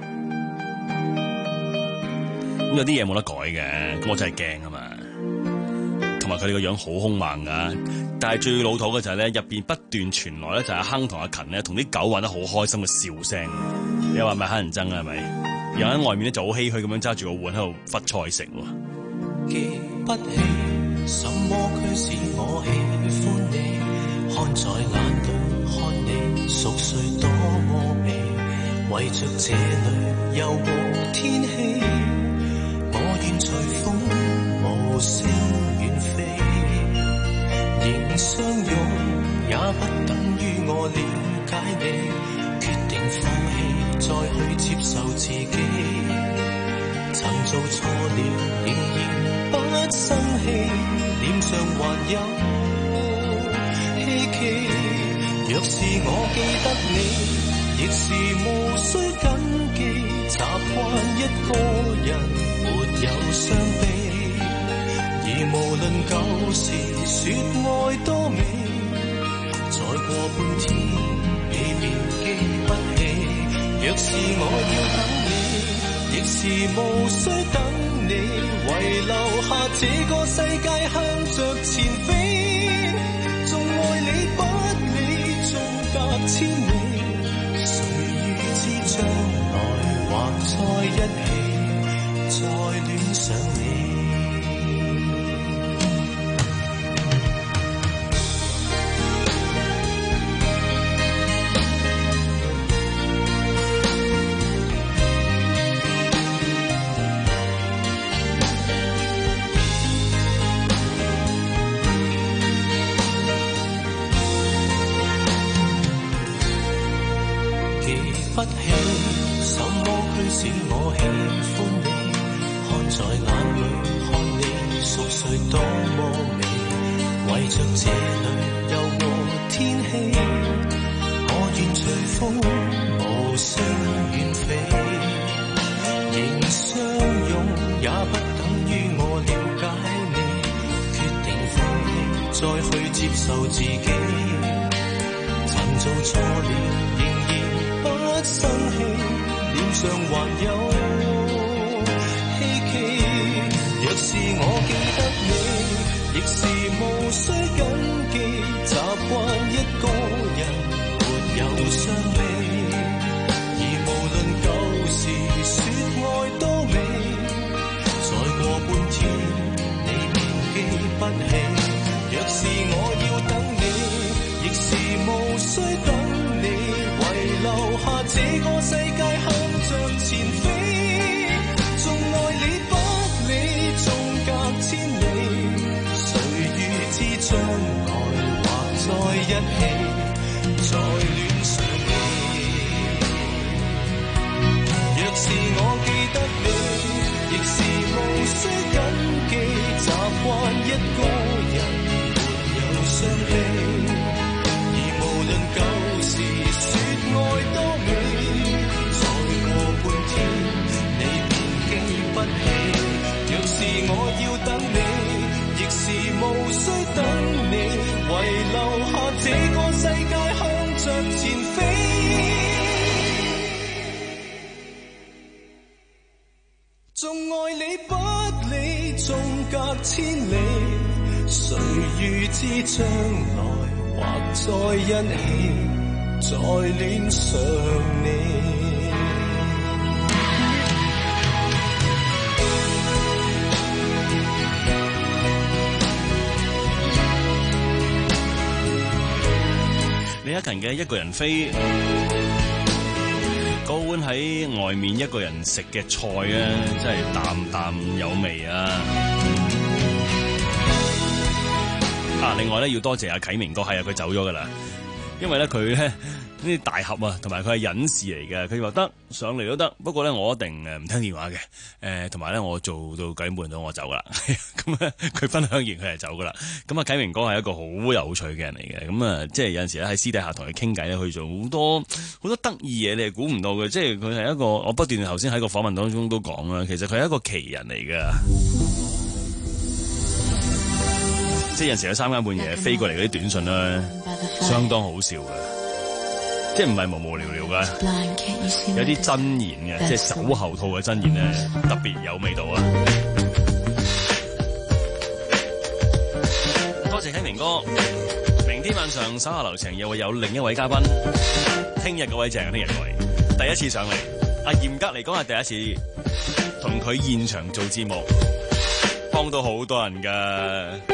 咁有啲嘢冇得改嘅，咁我真係驚啊嘛。同埋佢哋個樣好兇猛噶，但係最老土嘅就係咧，入邊不斷傳來咧就係阿亨同阿勤咧同啲狗玩得好開心嘅笑聲。你話咪乞人憎啊？係咪？又喺外面咧就好唏噓咁樣揸住個碗喺度忽菜食喎。 記不起什麼驅使我喜歡你，看在眼裏看你熟睡多麼美，為着這裏又和天氣，我願隨風無聲遠飛，仍相擁也不等於我了解你，決定放棄再去接受自己，曾做錯了仍然不生氣，臉上還有希冀，若是我記得你，亦是無需緊記，習慣一個人沒有傷悲，而無論舊時說愛多美，再過半天你便記不起。若是我要等你，亦是無需等你，遺留下這個世界向着前飛，縱愛你不理縱隔千里，誰預知將來還在一起，再戀上你。不起什麼驅使我喜歡你，看在眼裏看你熟睡多麼美，為着這裏又和天氣，我願隨風無聲遠飛，仍相擁也不等於我了解你，決定放棄再去接受自己，曾做錯了仍然不生氣，臉上還有希冀。若是我記得你，亦是無需緊記，習慣一個人傷悲，而無論舊時說愛多美，再過半天你銘記不起。若是我要等你，亦是無需等你，遺留下這個世界向着前飛。縱愛你不理，縱隔千里，誰預知將來或在一起，再戀上你。若是我記得你，亦是無需緊記，習慣一個人沒有傷悲，而無論舊時說愛多美，再過半天你便記不起。若是我要等你，亦是無需等你，遺留下這個世界向着前飛。縱愛你不理，縱隔千里，誰預知將來或再一起，再戀上你。 李克勤嘅一個人飛，嗰碗喺外面一個人食嘅菜啊，真係淡淡有味啊！啊，另外咧要多謝阿啟明哥，係啊，佢走咗噶啦，因為咧佢咧呢啲大俠啊，同埋佢係隱士嚟嘅，佢話得上嚟都得，不過咧我一定誒唔聽電話嘅，誒同埋咧我做到九點半到我走噶啦，咁咧佢分享完佢就走噶啦，咁啊啟明哥係一個好有趣嘅人嚟嘅，咁啊即係有陣時咧喺私底下同佢傾偈咧，去做好多好多得意嘢，你係估唔到嘅，即係佢係一個我不斷頭先喺個訪問當中都講啦，其實佢係一個奇人嚟噶。即係有陣時有三更半夜飛過嚟嗰啲短信咧，相當好笑嘅，即係唔係無無聊聊嘅，有啲真言嘅，即係守後套嘅真言咧，特別有味道啊！多謝啟明哥，明天晚上稍下流程又會有另一位嘉賓，聽日嗰位正，聽日嗰位第一次上嚟，啊嚴格嚟講係第一次同佢現場做節目，幫到好多人㗎。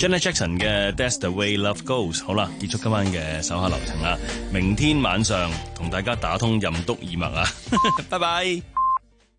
Janet Jackson 嘅 That's the Way Love Goes。好啦，結束今晚嘅手下留情啦，明天晚上同大家打通任督二脈啊，拜拜。